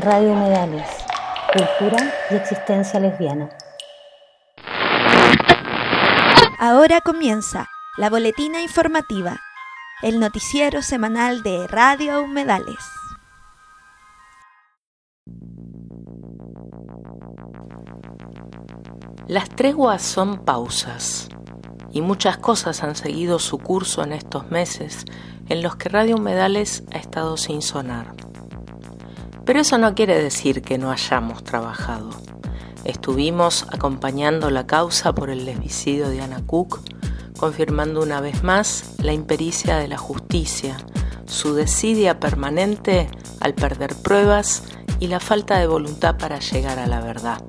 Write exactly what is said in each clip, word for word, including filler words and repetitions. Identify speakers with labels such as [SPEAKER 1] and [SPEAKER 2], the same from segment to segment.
[SPEAKER 1] Radio Humedales, cultura y existencia lesbiana.
[SPEAKER 2] Ahora comienza la boletina informativa, el noticiero semanal de Radio Humedales.
[SPEAKER 3] Las treguas son pausas, y muchas cosas han seguido su curso en estos meses en los que Radio Humedales ha estado sin sonar. Pero eso no quiere decir que no hayamos trabajado. Estuvimos acompañando la causa por el lesbicidio de Ana Cook, confirmando una vez más la impericia de la justicia, su desidia permanente al perder pruebas y la falta de voluntad para llegar a la verdad.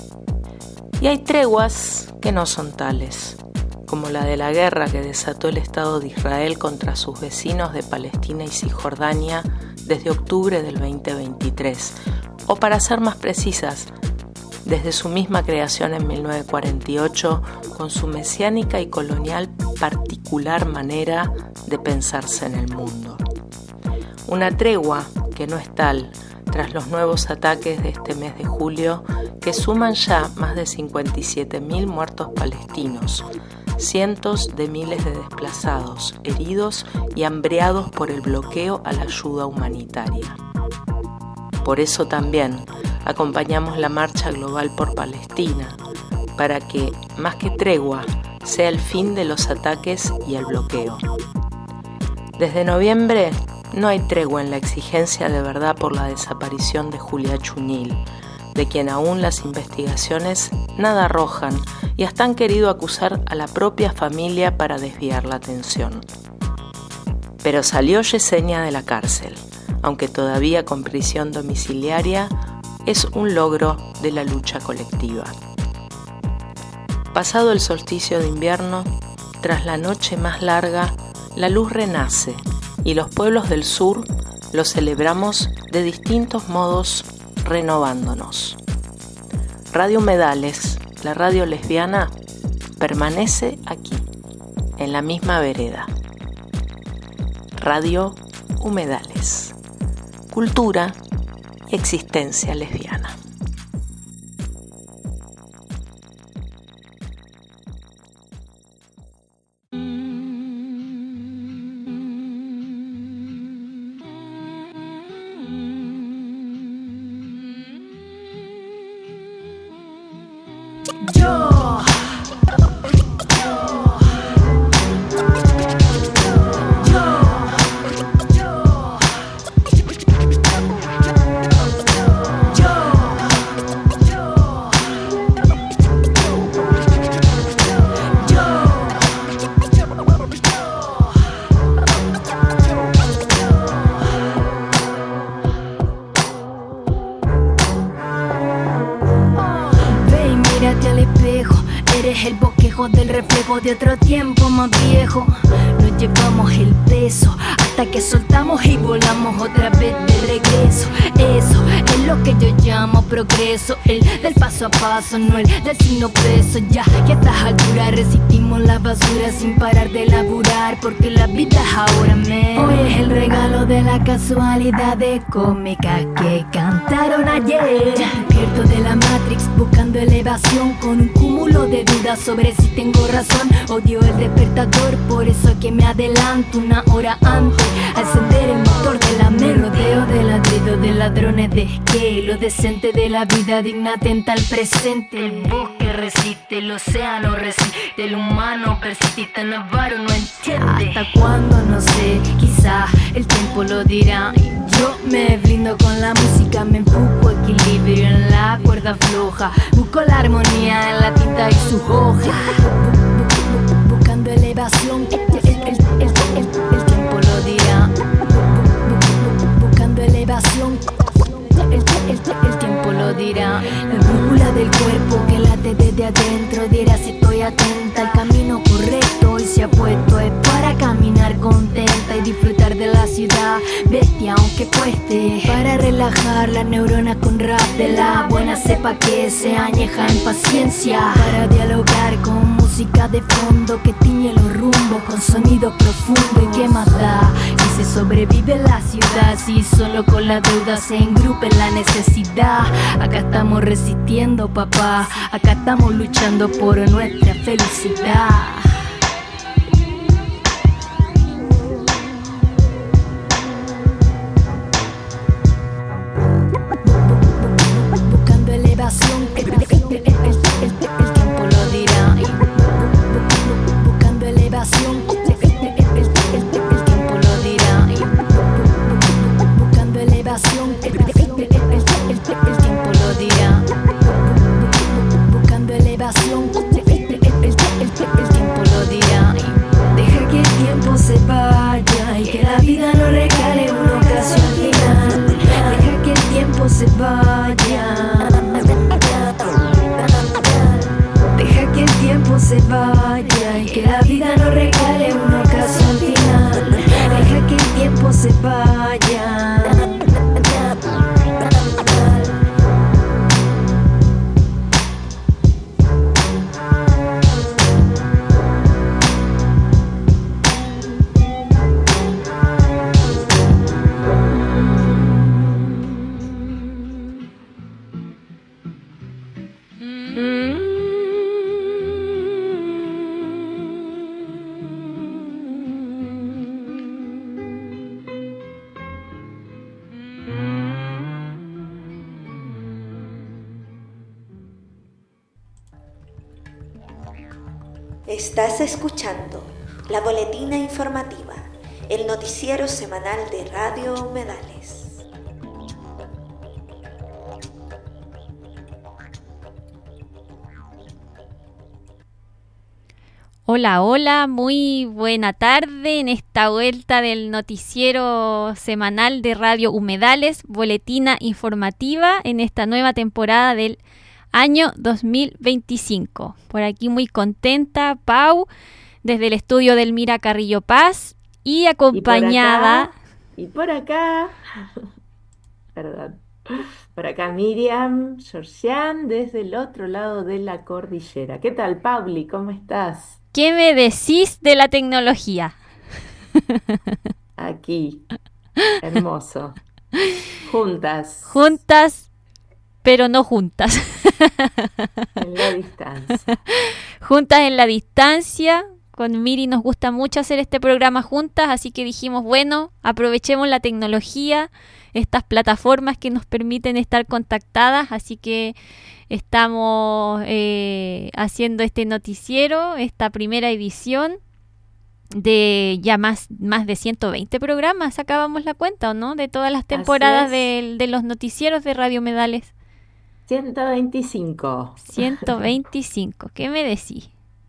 [SPEAKER 3] Y hay treguas que no son tales, como la de la guerra que desató el Estado de Israel contra sus vecinos de Palestina y Cisjordania desde octubre del veinte veintitrés, o para ser más precisas, desde su misma creación en mil novecientos cuarenta y ocho, con su mesiánica y colonial particular manera de pensarse en el mundo. Una tregua que no es tal, tras los nuevos ataques de este mes de julio, que suman ya más de cincuenta y siete mil muertos palestinos, cientos de miles de desplazados, heridos y hambreados por el bloqueo a la ayuda humanitaria. Por eso también acompañamos la Marcha Global por Palestina, para que, más que tregua, sea el fin de los ataques y el bloqueo. Desde noviembre no hay tregua en la exigencia de verdad por la desaparición de Julia Chunil, de quien aún las investigaciones nada arrojan y hasta han querido acusar a la propia familia para desviar la atención. Pero salió Yesenia de la cárcel, aunque todavía con prisión domiciliaria, es un logro de la lucha colectiva. Pasado el solsticio de invierno, tras la noche más larga, la luz renace y los pueblos del sur lo celebramos de distintos modos, renovándonos. Radio Humedales, la radio lesbiana, permanece aquí, en la misma vereda. Radio Humedales, cultura y existencia lesbiana.
[SPEAKER 4] Del reflejo de otro tiempo más viejo. Nos llevamos el peso hasta que soltamos y volamos otra vez de regreso. Eso es lo que yo llamo progreso, el del paso a paso, no el del signo peso. Ya que a estas alturas resistimos la basura sin parar de laburar, porque la vida es ahora menos. Hoy es el regalo de la casualidad de cómica que cantaron ayer. Ya me pierdo de la Matrix buscando elevación con un cúmulo de dudas sobre si tengo razón. Odio el despertador, por eso es que me adelanto una hora antes a encender el motor de la me rodeo de ladridos de ladrones de que lo decente de la vida digna atenta al presente. El bosque resiste, el océano resiste, el humano persiste, tan avaro no entiende. ¿Hasta cuándo? No sé, quizá el tiempo lo dirá. Yo me blindo con la música, me enfoco equilibrio en la cuerda floja, busco la armonía en la tinta y sus hojas. Buscando elevación, el, el, el, el, el, el tiempo lo dirá. Buscando elevación, el, el, el, el tiempo lo dirá. La brújula del cuerpo que late desde adentro dirá si estoy atenta al camino correcto y se ha puesto es para caminar contenta y disfrutar de la ciudad. Bestia aunque cueste, para relajar las neuronas con rap de la buena cepa que se añeja en paciencia, para dialogar con música de fondo que tiñe los rumbos con sonido profundo. Y qué más da si Si sobrevive la ciudad, si solo con la deuda se engrupe la necesidad. Acá estamos resistiendo, papá. Acá estamos luchando por nuestra felicidad. Buscando elevación, el, el, el, el, el, el tiempo lo dirá. Buscando elevación, el, el, el, el, el tiempo lo dirá. Buscando elevación, el, el, el, el, el, el tiempo lo dirá. Buscando elevación, el, el, el, el, el tiempo lo dirá. Deja que el tiempo se vaya y que la vida no regale una ocasión final. Deja que el tiempo se vaya. Deja que el tiempo se vaya y que la vida no regale una ocasión final. Deja que el tiempo se vaya.
[SPEAKER 2] Estás escuchando La Boletina Informativa, el noticiero semanal de Radio Humedales.
[SPEAKER 5] Hola, hola, muy buena tarde en esta vuelta del noticiero semanal de Radio Humedales, Boletina Informativa en esta nueva temporada del año dos mil veinticinco. Por aquí muy contenta, Pau, desde el estudio del Mira Carrillo Paz y acompañada...
[SPEAKER 3] Y por acá, y por acá perdón, por acá Miriam Georgian desde el otro lado de la cordillera. ¿Qué tal, Pauli? ¿Cómo estás?
[SPEAKER 5] ¿Qué me decís de la tecnología?
[SPEAKER 3] Aquí, hermoso. Juntas.
[SPEAKER 5] Juntas, pero no juntas.
[SPEAKER 3] En la distancia.
[SPEAKER 5] Juntas en la distancia. Con Miri nos gusta mucho hacer este programa juntas, así que dijimos, bueno, aprovechemos la tecnología, estas plataformas que nos permiten estar contactadas, así que estamos eh, haciendo este noticiero, esta primera edición de ya más, más de ciento veinte programas, sacábamos la cuenta, ¿o no? De todas las temporadas de, de los noticieros de Radio Humedales.
[SPEAKER 3] ciento veinticinco.
[SPEAKER 5] ciento veinticinco, ¿qué me decís?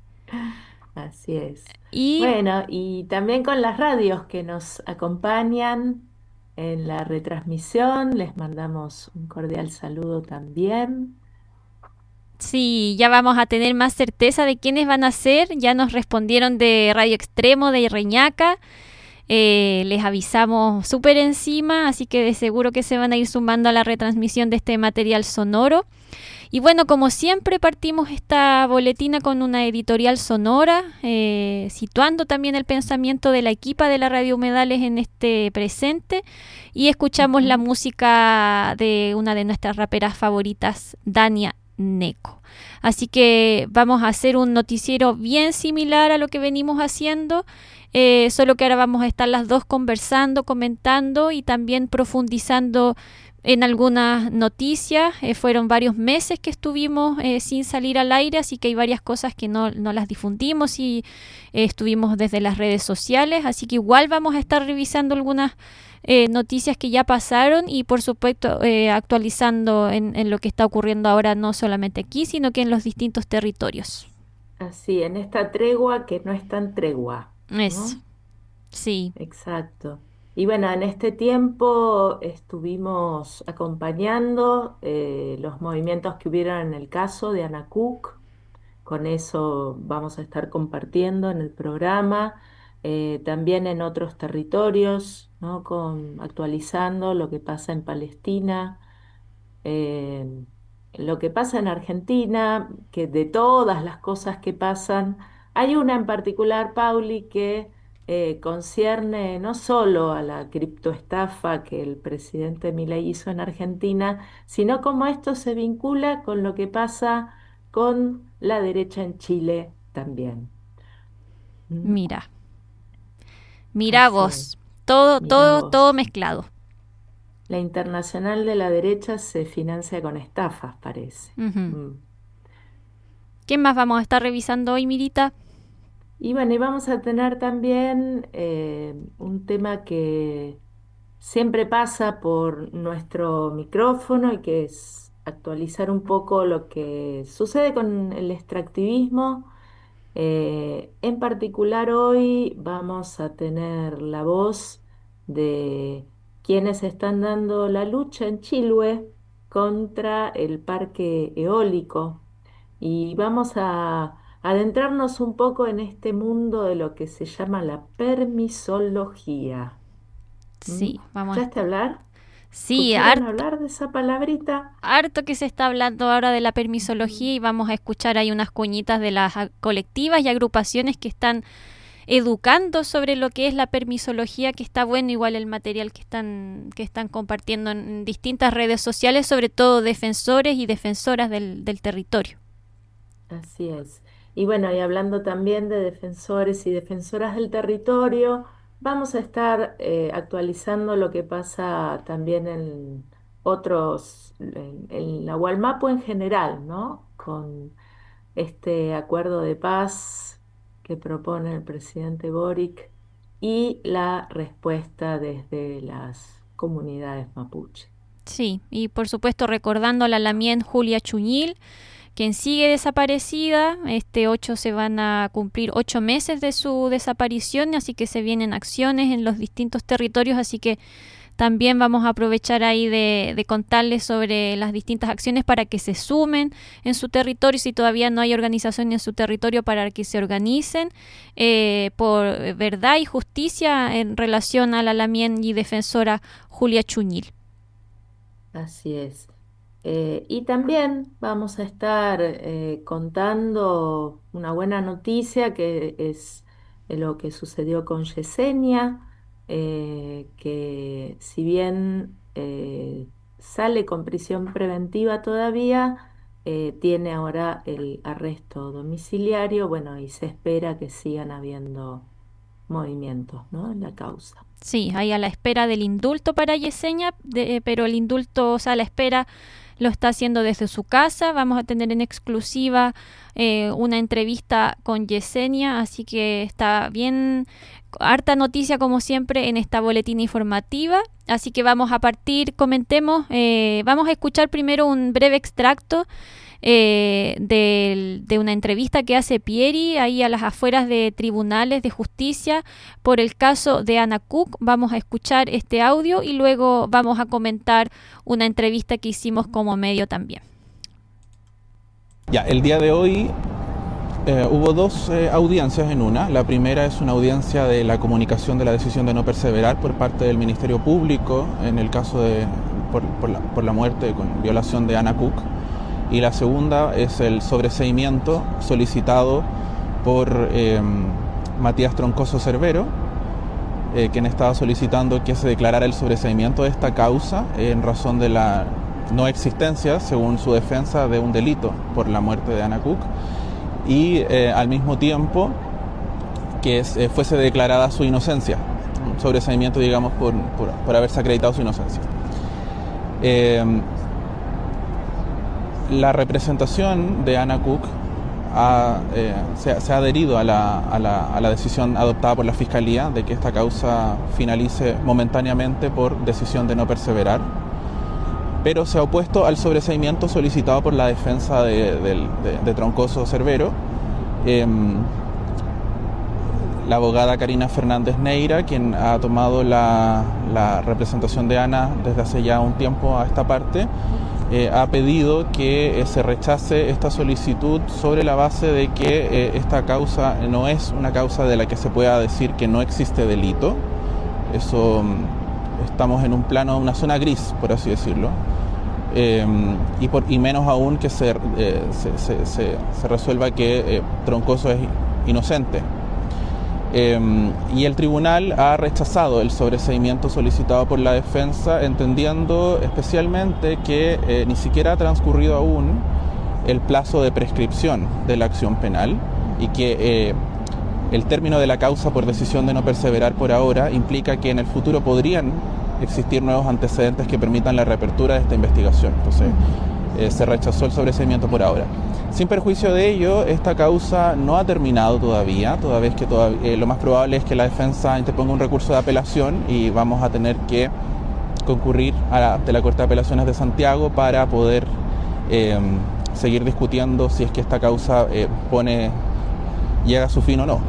[SPEAKER 3] Así es.
[SPEAKER 5] Y
[SPEAKER 3] bueno, y también con las radios que nos acompañan en la retransmisión, les mandamos un cordial saludo también.
[SPEAKER 5] sí, ya vamos a tener más certeza de quiénes van a ser. Ya nos respondieron de Radio Extremo, de Reñaca. Eh, les avisamos súper encima, así que de seguro que se van a ir sumando a la retransmisión de este material sonoro. Y bueno, como siempre partimos esta boletina con una editorial sonora, eh, situando también el pensamiento de la equipa de la Radio Humedales en este presente, y escuchamos uh-huh. la música de una de nuestras raperas favoritas, Dania Neco. Así que vamos a hacer un noticiero bien similar a lo que venimos haciendo, eh, solo que ahora vamos a estar las dos conversando, comentando y también profundizando en algunas noticias. Eh, fueron varios meses que estuvimos eh, sin salir al aire, así que hay varias cosas que no, no las difundimos y eh, estuvimos desde las redes sociales, así que igual vamos a estar revisando algunas eh, noticias que ya pasaron y por supuesto eh, actualizando en, en lo que está ocurriendo ahora, no solamente aquí, sino que en los distintos territorios.
[SPEAKER 3] Así, en esta tregua que no es tan tregua, ¿no?
[SPEAKER 5] Eso, sí.
[SPEAKER 3] Exacto. Y bueno, en este tiempo estuvimos acompañando eh, los movimientos que hubieron en el caso de Anacuc. Con eso vamos a estar compartiendo en el programa, eh, también en otros territorios, ¿no? Con, actualizando lo que pasa en Palestina, eh, lo que pasa en Argentina, que de todas las cosas que pasan, hay una en particular, Pauli, que eh, concierne no solo a la criptoestafa que el presidente Milei hizo en Argentina, sino cómo esto se vincula con lo que pasa con la derecha en Chile también. ¿Mm?
[SPEAKER 5] Mira, mira
[SPEAKER 3] Así es,
[SPEAKER 5] vos, todo,
[SPEAKER 3] mirá
[SPEAKER 5] todo, todo
[SPEAKER 3] vos.
[SPEAKER 5] mezclado.
[SPEAKER 3] La internacional de la derecha se financia con estafas, parece.
[SPEAKER 5] Ujú.
[SPEAKER 3] Mm.
[SPEAKER 5] ¿Qué más vamos a estar revisando hoy, Mirita?
[SPEAKER 3] Y bueno, y vamos a tener también eh, un tema que siempre pasa por nuestro micrófono y que es actualizar un poco lo que sucede con el extractivismo. Eh, en particular hoy vamos a tener la voz de quienes están dando la lucha en Chilhue contra el parque eólico y vamos a adentrarnos un poco en este mundo de lo que se llama la permisología. ¿Mm?
[SPEAKER 5] Sí, vamos a
[SPEAKER 3] ¿Escuchaste
[SPEAKER 5] estar.
[SPEAKER 3] hablar?
[SPEAKER 5] Sí,
[SPEAKER 3] ¿Escucharon
[SPEAKER 5] harto,
[SPEAKER 3] hablar de esa palabrita?
[SPEAKER 5] harto que se está hablando ahora de la permisología y vamos a escuchar ahí unas cuñitas de las a- colectivas y agrupaciones que están educando sobre lo que es la permisología, que está bueno igual el material que están, que están compartiendo en, en distintas redes sociales, sobre todo defensores y defensoras del, del territorio.
[SPEAKER 3] Así es. Y bueno, y hablando también de defensores y defensoras del territorio, vamos a estar eh, actualizando lo que pasa también en otros, en, en la Gualmapu en general, ¿no? Con este acuerdo de paz que propone el presidente Boric y la respuesta desde las comunidades mapuche.
[SPEAKER 5] Sí, y por supuesto recordando a la lamien Julia Chuñil, quien sigue desaparecida. Este ocho se van a cumplir ocho meses de su desaparición, así que se vienen acciones en los distintos territorios, así que también vamos a aprovechar ahí de, de contarles sobre las distintas acciones para que se sumen en su territorio, si todavía no hay organización en su territorio, para que se organicen eh, por verdad y justicia en relación a la lamien y defensora Julia Chuñil.
[SPEAKER 3] Así es. Eh, y también vamos a estar eh, contando una buena noticia que es eh, lo que sucedió con Yesenia, eh, que si bien eh, sale con prisión preventiva todavía, eh, tiene ahora el arresto domiciliario, bueno, y se espera que sigan habiendo movimientos, ¿no? En la causa.
[SPEAKER 5] Sí, ahí a la espera del indulto para Yesenia, de, pero el indulto, o sea, a la espera lo está haciendo desde su casa. Vamos a tener en exclusiva eh, una entrevista con Yesenia, así que está bien, harta noticia como siempre en esta boletina informativa. Así que vamos a partir, comentemos, eh, vamos a escuchar primero un breve extracto eh, de, de una entrevista que hace Pieri ahí a las afueras de tribunales de justicia por el caso de Ana Cook. Vamos a escuchar este audio y luego vamos a comentar una entrevista que hicimos como medio también.
[SPEAKER 6] Ya, el día de hoy eh, hubo dos eh, audiencias en una. La primera es una audiencia de la comunicación de la decisión de no perseverar por parte del Ministerio Público en el caso de por, por, la, por la muerte con violación de Ana Cook. Y la segunda es el sobreseimiento solicitado por eh, Matías Troncoso Cervero, eh, quien estaba solicitando que se declarara el sobreseimiento de esta causa en razón de la no existencia, según su defensa, de un delito por la muerte de Ana Cook, y eh, al mismo tiempo que es, eh, fuese declarada su inocencia, un sobreseimiento, digamos, por, por, por haberse acreditado su inocencia. Eh, La representación de Ana Cook ha, eh, se, se ha adherido a la, a, la, a la decisión adoptada por la Fiscalía de que esta causa finalice momentáneamente por decisión de no perseverar, pero se ha opuesto al sobreseimiento solicitado por la defensa de, de, de, de Troncoso Cervero. Eh, la abogada Karina Fernández Neira, quien ha tomado la, la representación de Ana desde hace ya un tiempo a esta parte, Eh, ha pedido que eh, se rechace esta solicitud sobre la base de que eh, esta causa no es una causa de la que se pueda decir que no existe delito. Eso, estamos en un plano, una zona gris, por así decirlo, eh, y, por, y menos aún que se, eh, se, se, se, se resuelva que eh, Troncoso es inocente. Eh, y el tribunal ha rechazado el sobreseimiento solicitado por la defensa, entendiendo especialmente que eh, ni siquiera ha transcurrido aún el plazo de prescripción de la acción penal y que eh, el término de la causa por decisión de no perseverar por ahora implica que en el futuro podrían existir nuevos antecedentes que permitan la reapertura de esta investigación. Entonces, eh, se rechazó el sobreseimiento por ahora. Sin perjuicio de ello, esta causa no ha terminado todavía, toda vez que todavía, eh, lo más probable es que la defensa interponga un recurso de apelación y vamos a tener que concurrir a la, de la Corte de Apelaciones de Santiago para poder eh, seguir discutiendo si es que esta causa eh, pone, llega a su fin o no.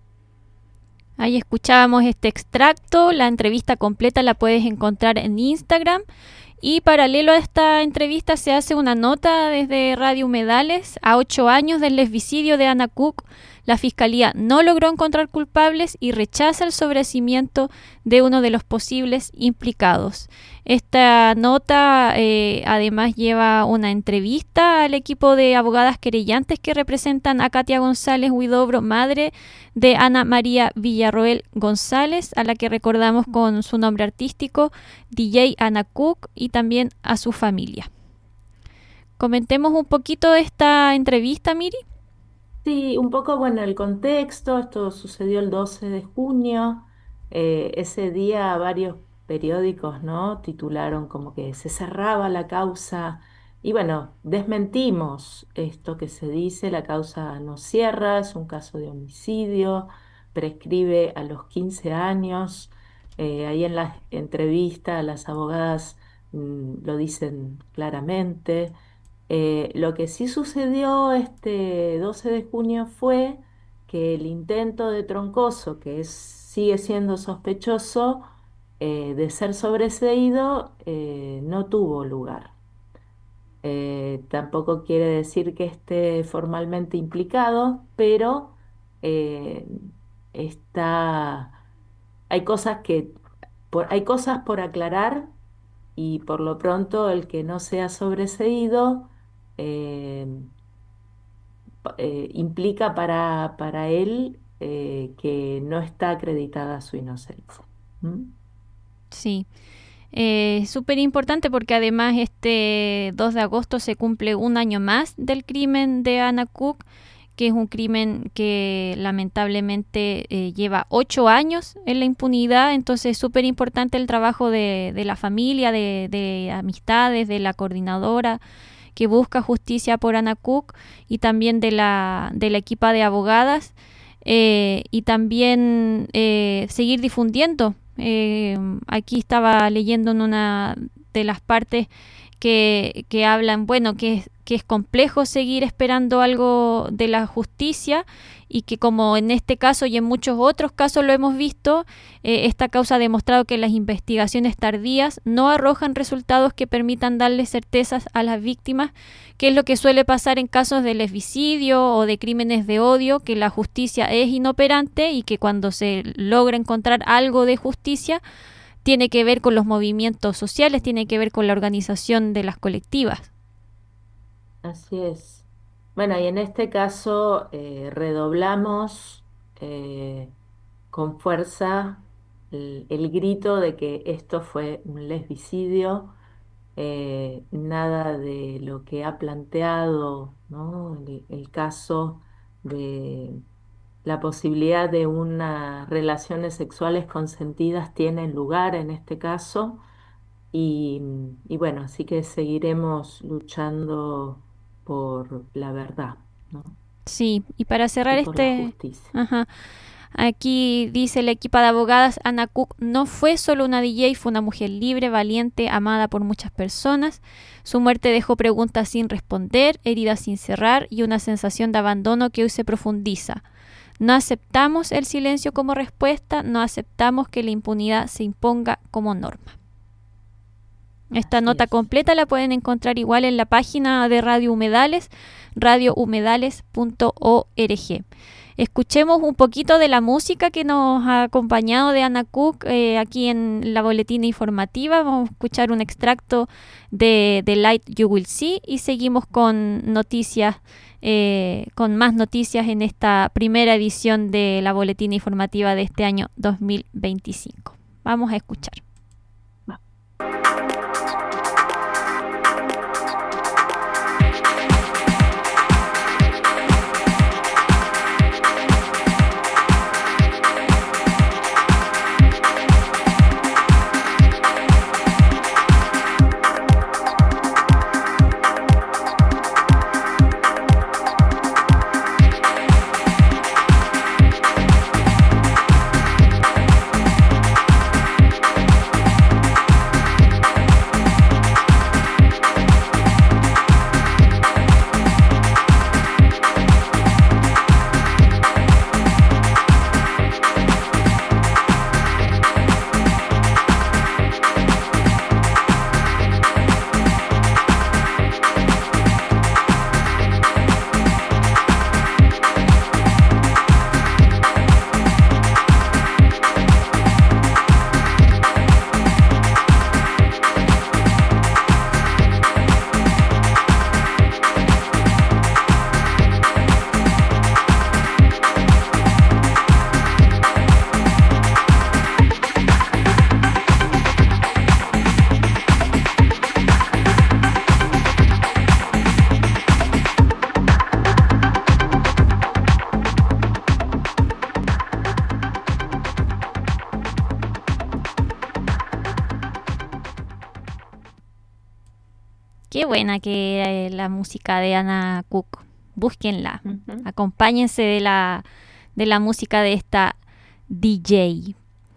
[SPEAKER 5] Ahí escuchábamos este extracto, la entrevista completa la puedes encontrar en Instagram. Y paralelo a esta entrevista se hace una nota desde Radio Humedales. A ocho años del lesbicidio de Ana Cook, la Fiscalía no logró encontrar culpables y rechaza el sobreseimiento de uno de los posibles implicados. Esta nota eh, además lleva una entrevista al equipo de abogadas querellantes que representan a Katia González Huidobro, madre de Ana María Villarroel González, a la que recordamos con su nombre artístico, D J Ana Cook, y también a su familia. Comentemos un poquito esta entrevista, Miri.
[SPEAKER 7] Sí, un poco, bueno, el contexto. Esto sucedió el doce de junio. Eh, ese día varios periódicos, ¿no?, titularon como que se cerraba la causa. Y bueno, desmentimos esto que se dice: la causa no cierra, es un caso de homicidio, prescribe a los quince años. Eh, ahí en la entrevista las abogadas mm, lo dicen claramente. Eh, lo que sí sucedió este doce de junio fue que el intento de Troncoso, que es, sigue siendo sospechoso eh, de ser sobreseído, eh, no tuvo lugar. Eh, tampoco quiere decir que esté formalmente implicado, pero eh, está, hay cosas que, por, hay cosas por aclarar, y por lo pronto el que no sea sobreseído eh, pa- eh, implica para, para él eh, que no está acreditada su inocencia. ¿Mm?
[SPEAKER 5] Sí, eh, súper importante porque además este dos de agosto se cumple un año más del crimen de Ana Cook, que es un crimen que lamentablemente eh, lleva ocho años en la impunidad. Entonces es súper importante el trabajo de, de la familia, de, de amistades, de la coordinadora que busca justicia por Ana Cook, y también de la, de la equipa de abogadas, eh, y también eh, seguir difundiendo. Eh, aquí estaba leyendo en una de las partes que, que hablan, bueno, que es, que es complejo seguir esperando algo de la justicia, y que como en este caso y en muchos otros casos lo hemos visto, eh, esta causa ha demostrado que las investigaciones tardías no arrojan resultados que permitan darle certezas a las víctimas, que es lo que suele pasar en casos de lesbicidio o de crímenes de odio, que la justicia es inoperante y que cuando se logra encontrar algo de justicia tiene que ver con los movimientos sociales, tiene que ver con la organización de las colectivas.
[SPEAKER 7] Así es. Bueno, y en este caso eh, redoblamos eh, con fuerza el, el grito de que esto fue un lesbicidio. Eh, nada de lo que ha planteado, ¿no?, el, el caso de la posibilidad de unas relaciones sexuales consentidas tiene lugar en este caso. Y, y bueno, así que seguiremos luchando por la verdad, ¿no?,
[SPEAKER 5] Sí, y para cerrar
[SPEAKER 7] y por la
[SPEAKER 5] este...
[SPEAKER 7] justicia.
[SPEAKER 5] Ajá. Aquí dice la equipa de abogadas: Ana Cook no fue solo una D J, fue una mujer libre, valiente, amada por muchas personas. Su muerte dejó preguntas sin responder, heridas sin cerrar y una sensación de abandono que hoy se profundiza. No aceptamos el silencio como respuesta, no aceptamos que la impunidad se imponga como norma. Esta
[SPEAKER 7] Así
[SPEAKER 5] nota
[SPEAKER 7] es.
[SPEAKER 5] completa la pueden encontrar igual en la página de Radio Humedales, radio humedales punto org. escuchemos un poquito de la música que nos ha acompañado de Anna Cook eh, aquí en la boletina informativa. Vamos a escuchar un extracto de The Light You Will See y seguimos con noticias, eh, con más noticias en esta primera edición de la boletina informativa de este año dos mil veinticinco. Vamos a escuchar. Qué buena que eh, la música de Anna Cook. Búsquenla.
[SPEAKER 7] Ujú.
[SPEAKER 5] Acompáñense de la, de la música de esta D J.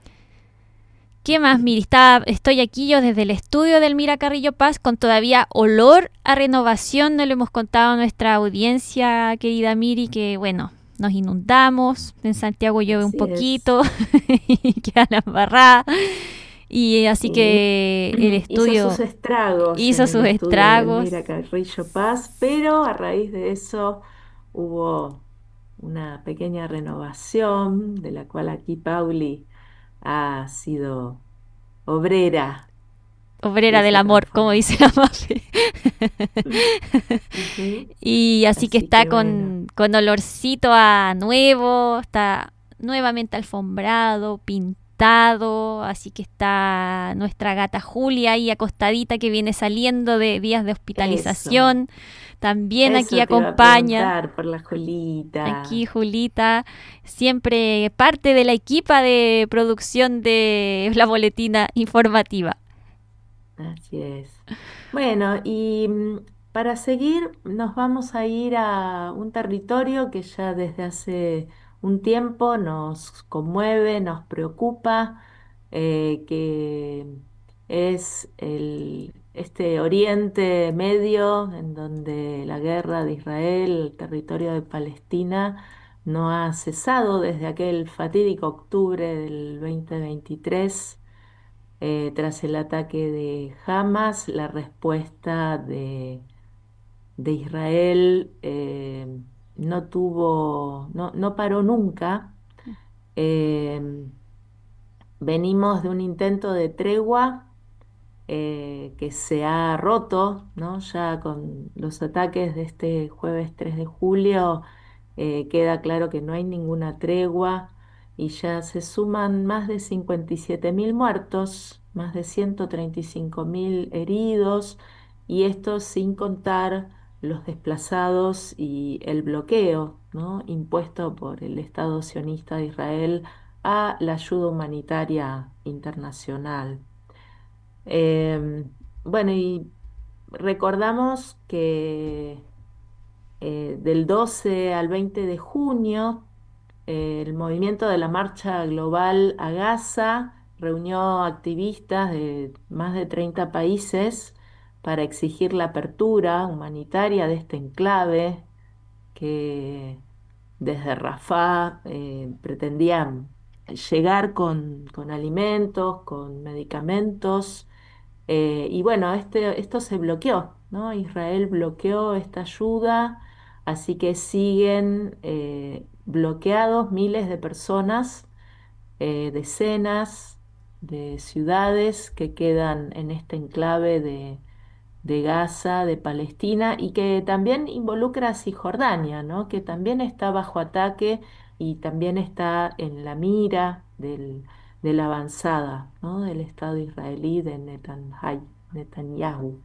[SPEAKER 5] ¿Qué más, Miri? Está, estoy aquí yo desde el estudio del Mira Carrillo Paz con todavía olor a renovación. No lo hemos contado a nuestra audiencia, querida Miri, que bueno, nos inundamos. En Santiago llueve un
[SPEAKER 7] Así es.
[SPEAKER 5] poquito y queda la embarrada. Y así
[SPEAKER 7] Sí.
[SPEAKER 5] que el estudio
[SPEAKER 7] Hizo sus estragos
[SPEAKER 5] hizo
[SPEAKER 7] en
[SPEAKER 5] sus
[SPEAKER 7] el estudio
[SPEAKER 5] estragos.
[SPEAKER 7] de Elmira Carrillo Paz, pero a raíz de eso hubo una pequeña renovación, de la cual aquí Pauli ha sido obrera de
[SPEAKER 5] Obrera del
[SPEAKER 7] esa
[SPEAKER 5] amor, como dice la Mafe.
[SPEAKER 7] transformación. Ujú.
[SPEAKER 5] Y así que
[SPEAKER 7] Así
[SPEAKER 5] está
[SPEAKER 7] que
[SPEAKER 5] con,
[SPEAKER 7] bueno,
[SPEAKER 5] con olorcito a nuevo, está nuevamente alfombrado, pintado, así que está nuestra gata Julia ahí acostadita que viene saliendo de días de
[SPEAKER 7] eso,
[SPEAKER 5] hospitalización. También aquí
[SPEAKER 7] eso te iba a
[SPEAKER 5] acompaña,
[SPEAKER 7] preguntar por la Julita.
[SPEAKER 5] aquí Julita, siempre parte de la equipa de producción de la boletina informativa.
[SPEAKER 7] Así es. Bueno, y mm, para seguir nos vamos a ir a un territorio que ya desde hace un tiempo nos conmueve, nos preocupa, eh, que es el, este Oriente Medio, en donde la guerra de Israel, el territorio de Palestina, no ha cesado desde aquel fatídico octubre del dos mil veintitrés. Eh, tras el ataque de Hamas, la respuesta de, de Israel eh, no tuvo, no, no paró nunca. Eh, Venimos de un intento de tregua eh, que se ha roto, ¿no? Ya con los ataques de este jueves tres de julio, eh, queda claro que no hay ninguna tregua y ya se suman más de cincuenta y siete mil muertos, más de ciento treinta y cinco mil heridos, y esto sin contar los desplazados y el bloqueo, ¿no? Impuesto por el Estado sionista de Israel a la ayuda humanitaria internacional. Em, bueno, y recordamos que eh, del doce al veinte de junio, eh, el movimiento de la Marcha Global a Gaza reunió activistas de más de treinta países para exigir la apertura humanitaria de este enclave que desde Rafah eh, pretendían llegar con, con alimentos, con medicamentos. Eh, y bueno, este, esto se bloqueó, ¿no? Israel bloqueó esta ayuda, así que siguen eh, bloqueados miles de personas, eh, decenas de ciudades que quedan en este enclave de, de Gaza, de Palestina, y que también involucra a Cisjordania, ¿no? Que también está bajo ataque y también está en la mira del, de la avanzada, ¿no? Del Estado israelí de Netanyahu. Netanyahu.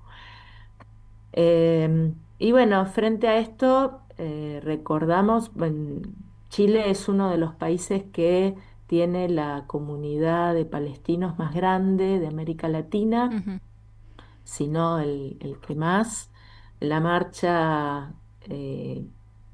[SPEAKER 7] Em, y bueno, frente a esto, eh, recordamos, bueno, Chile es uno de los países que tiene la comunidad de palestinos más grande de América Latina,
[SPEAKER 5] Ujú.
[SPEAKER 7] si no el, el que más. La marcha eh,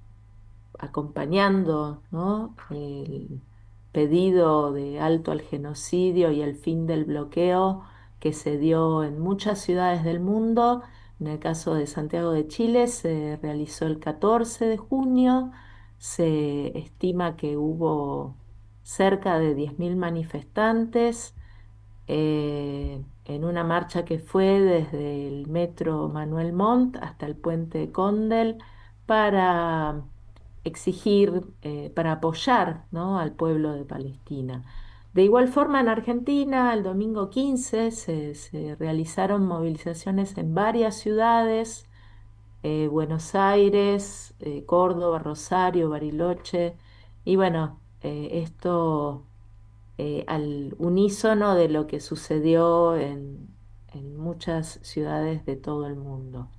[SPEAKER 7] acompañando, ¿no? El pedido de alto al genocidio y el fin del bloqueo que se dio en muchas ciudades del mundo. En el caso de Santiago de Chile se realizó el catorce de junio. Se estima que hubo cerca de diez mil manifestantes eh, en una marcha que fue desde el metro Manuel Montt hasta el puente Condel para exigir, eh, para apoyar, ¿no? al pueblo de Palestina. De igual forma, en Argentina, el domingo quince se, se realizaron movilizaciones en varias ciudades, eh, Buenos Aires, eh, Córdoba, Rosario, Bariloche, y bueno, eh, esto eh, al unísono de lo que sucedió en, en muchas ciudades de todo el mundo.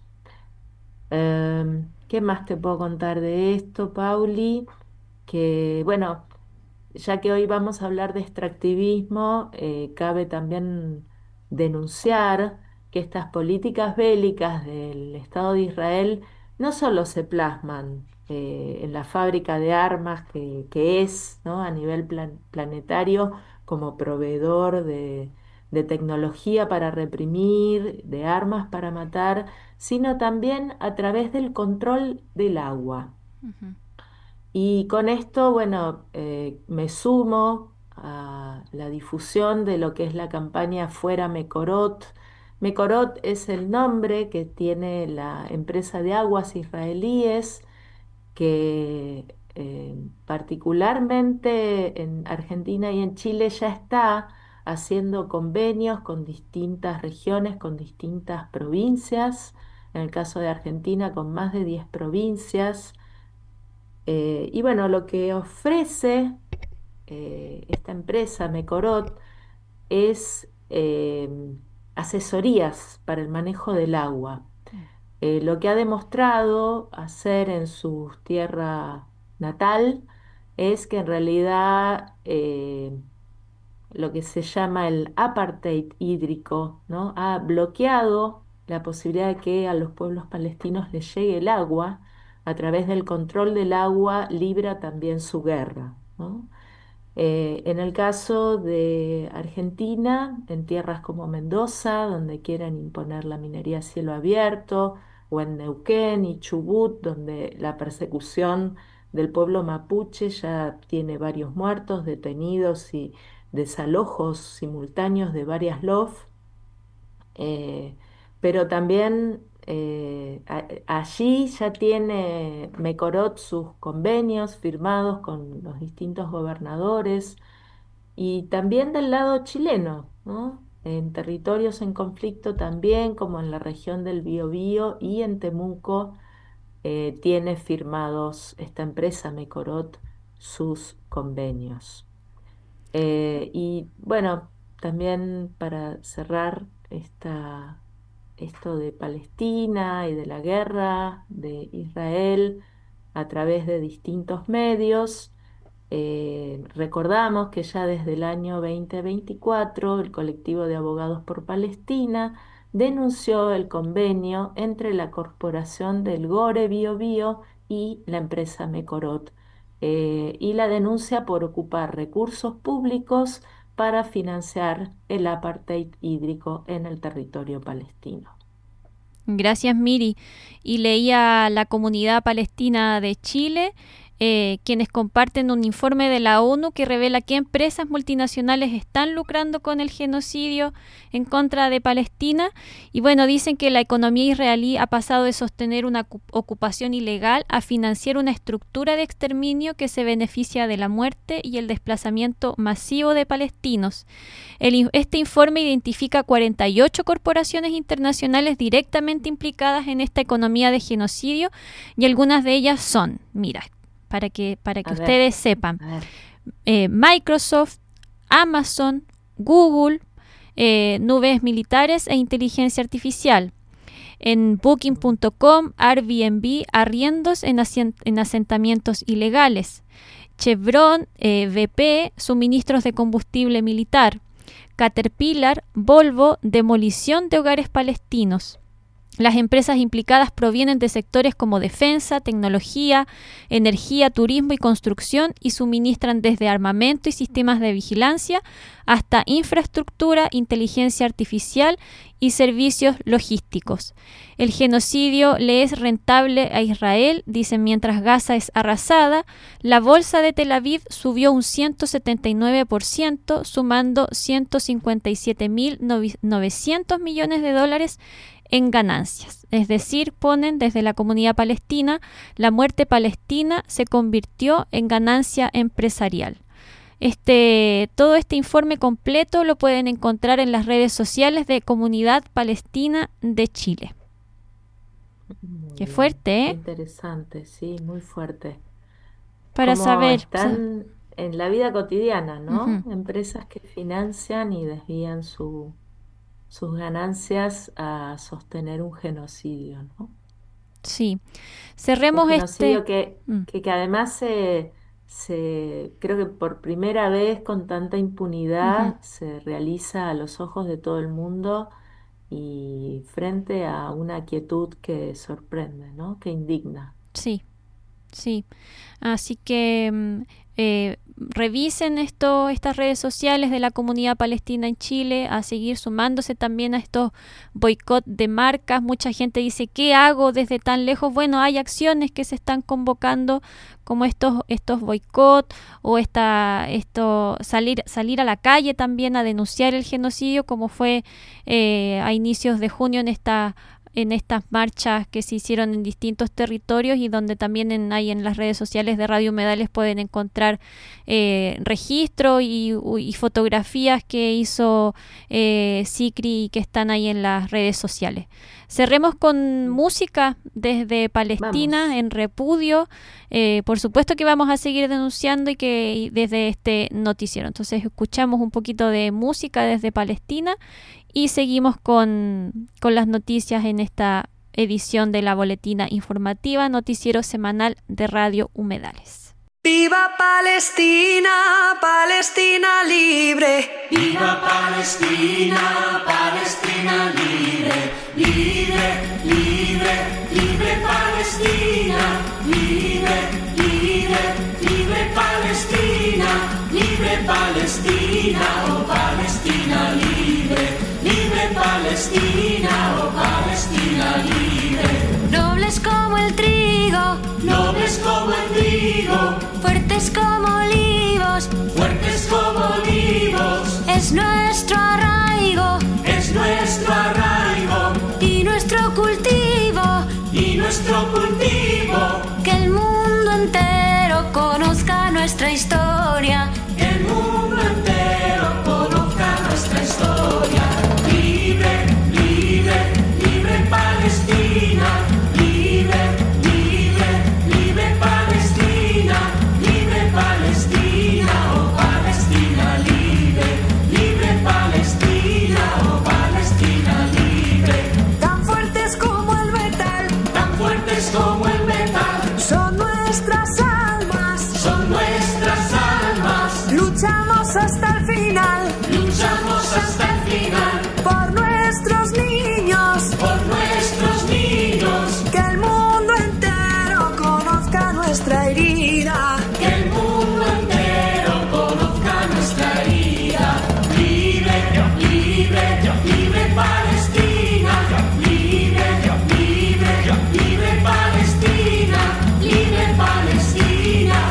[SPEAKER 7] Em, ¿qué más te puedo contar de esto, Pauli? Que, bueno, ya que hoy vamos a hablar de extractivismo, eh, cabe también denunciar que estas políticas bélicas del Estado de Israel no solo se plasman eh, en la fábrica de armas que, que es, ¿no? a nivel plan- planetario como proveedor de, de tecnología para reprimir, de armas para matar, sino también a través del control del agua.
[SPEAKER 5] Ujú.
[SPEAKER 7] Y con esto, bueno, eh, me sumo a la difusión de lo que es la campaña Fuera Mekorot. Mekorot es el nombre que tiene la empresa de aguas israelíes que eh, particularmente en Argentina y en Chile ya está haciendo convenios con distintas regiones, con distintas provincias. En el caso de Argentina, con más de diez provincias. Eh, y bueno, lo que ofrece eh, esta empresa, Mecorot, es eh, asesorías para el manejo del agua. Eh, lo que ha demostrado hacer en su tierra natal es que en realidad eh, lo que se llama el apartheid hídrico, ¿no? Ha bloqueado la posibilidad de que a los pueblos palestinos les llegue el agua. A través del control del agua libra también su guerra, ¿no? Eh, en el caso de Argentina, en tierras como Mendoza, donde quieren imponer la minería a cielo abierto, o en Neuquén y Chubut, donde la persecución del pueblo mapuche ya tiene varios muertos, detenidos y desalojos simultáneos de varias L O F, eh, pero también eh, a- allí ya tiene Mecorot sus convenios firmados con los distintos gobernadores y también del lado chileno, ¿no? En territorios en conflicto también, como en la región del Biobío y en Temuco, eh, tiene firmados esta empresa Mecorot sus convenios. Eh, y bueno, también para cerrar esta, esto de Palestina y de la guerra de Israel a través de distintos medios, eh, recordamos que ya desde el año dos mil veinticuatro el colectivo de abogados por Palestina denunció el convenio entre la corporación del Gore Bio Bio y la empresa Mecorot, eh, y la denuncia por ocupar recursos públicos para financiar el apartheid hídrico en el territorio palestino.
[SPEAKER 5] Gracias, Miri. Y leía la comunidad palestina de Chile eh, quienes comparten un informe de la ONU que revela que empresas multinacionales están lucrando con el genocidio en contra de Palestina. Y bueno, dicen que la economía israelí ha pasado de sostener una ocupación ilegal a financiar una estructura de exterminio que se beneficia de la muerte y el desplazamiento masivo de palestinos. El, este informe identifica cuarenta y ocho corporaciones internacionales directamente implicadas en esta economía de genocidio, y algunas de ellas son, mira, para que, para que ustedes sepan, eh, Microsoft, Amazon, Google, eh, nubes militares e inteligencia artificial. En Booking punto com, Airbnb, arriendos en, asent- en asentamientos ilegales. Chevron, eh, B P, suministros de combustible militar. Caterpillar, Volvo, demolición de hogares palestinos. Las empresas implicadas provienen de sectores como defensa, tecnología, energía, turismo y construcción, y suministran desde armamento y sistemas de vigilancia hasta infraestructura, inteligencia artificial y servicios logísticos. El genocidio le es rentable a Israel, dicen, mientras Gaza es arrasada. La bolsa de Tel Aviv subió un ciento setenta y nueve por ciento, sumando ciento cincuenta y siete mil novecientos millones de dólares en ganancias. Es decir, ponen desde la comunidad palestina, la muerte palestina se convirtió en ganancia empresarial. Este, todo este informe completo lo pueden encontrar en las redes sociales de Comunidad Palestina de Chile.
[SPEAKER 7] Muy
[SPEAKER 5] Qué
[SPEAKER 7] bien,
[SPEAKER 5] fuerte, ¿eh?
[SPEAKER 7] qué interesante, sí, muy fuerte.
[SPEAKER 5] Para
[SPEAKER 7] Cómo
[SPEAKER 5] saber.
[SPEAKER 7] están en la vida cotidiana, ¿no?
[SPEAKER 5] Ujú.
[SPEAKER 7] Empresas que financian y desvían su, sus ganancias a sostener un genocidio, ¿no?
[SPEAKER 5] Sí.
[SPEAKER 7] Un
[SPEAKER 5] Cerremos
[SPEAKER 7] genocidio
[SPEAKER 5] este.
[SPEAKER 7] que,
[SPEAKER 5] Mm,
[SPEAKER 7] que, que además se, se, creo que por primera vez con tanta
[SPEAKER 5] ujú.
[SPEAKER 7] impunidad se realiza a los ojos de todo el mundo y frente a una quietud que sorprende, ¿no? Que indigna.
[SPEAKER 5] Sí, sí. Así que mm, eh, revisen esto, estas redes sociales de la comunidad palestina en Chile, a seguir sumándose también a estos boicot de marcas. Mucha gente dice, ¿qué hago desde tan lejos? Bueno, hay acciones que se están convocando, como estos estos boicot, o esta esto salir salir a la calle también a denunciar el genocidio, como fue eh, a inicios de junio en esta en estas marchas que se hicieron en distintos territorios, y donde también en, hay en las redes sociales de Radio Humedales pueden encontrar eh, registros y, y fotografías que hizo eh, SICRI y que están ahí en las redes sociales. Cerremos con música desde Palestina,
[SPEAKER 7] Vamos.
[SPEAKER 5] en repudio. Eh, por supuesto que vamos a seguir denunciando y que y desde este noticiero. Entonces escuchamos un poquito de música desde Palestina y seguimos con, con las noticias en esta edición de la Boletina Informativa, noticiero semanal de Radio Humedales.
[SPEAKER 8] ¡Viva Palestina, Palestina libre! ¡Viva Palestina, Palestina libre! ¡Libre, libre, libre Palestina! ¡Libre, libre, libre Palestina! ¡Libre Palestina, oh Palestina libre! ¡Libre Palestina, oh Palestina libre! Nobles como el trigo, nobles como el trigo, fuertes como olivos, fuertes como olivos. Es nuestro arraigo, es nuestro arraigo, y nuestro cultivo, y nuestro cultivo. Que el mundo entero conozca nuestra historia, que el mundo entero conozca nuestra historia. Libre, libre, libre Palestina. Libre, libre, libre Palestina. Libre Palestina, oh Palestina libre. Libre Palestina, oh Palestina libre. Tan fuertes como el metal, tan fuertes como el metal. Son nuestras almas, son nuestras almas. Luchamos hasta el final, luchamos hasta el final. Por nuestros niños, por nuestros niños. Que el mundo entero conozca nuestra herida, que el mundo entero conozca nuestra herida. Libre, libre, libre Palestina. Libre, libre, libre Palestina. Libre Palestina,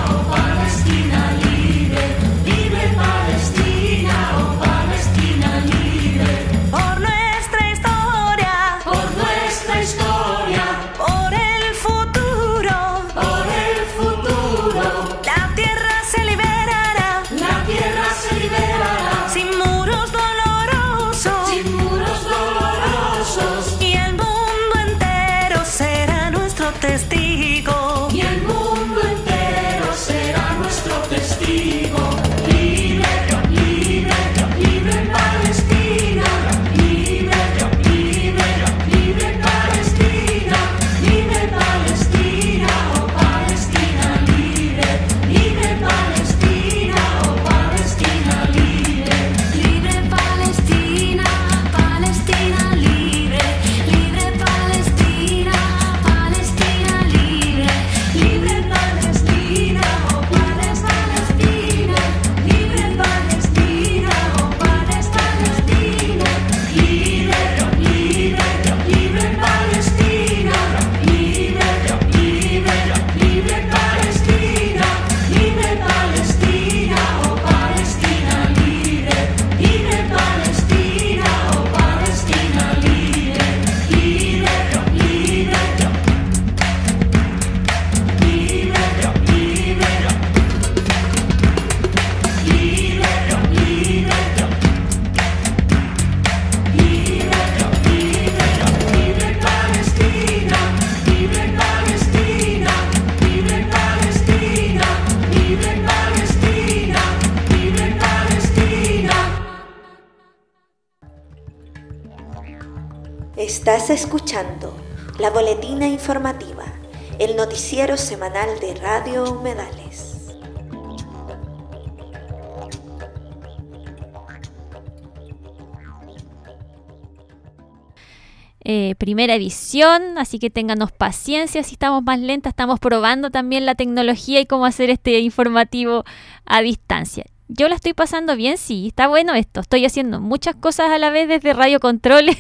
[SPEAKER 2] Estás escuchando La Boletina Informativa, el noticiero semanal de Radio Humedales.
[SPEAKER 5] Eh, primera edición, así que ténganos paciencia si estamos más lentas. Estamos probando también la tecnología y cómo hacer este informativo a distancia. Yo la estoy pasando bien, sí, está bueno esto. Estoy haciendo muchas cosas a la vez desde Radio Controles,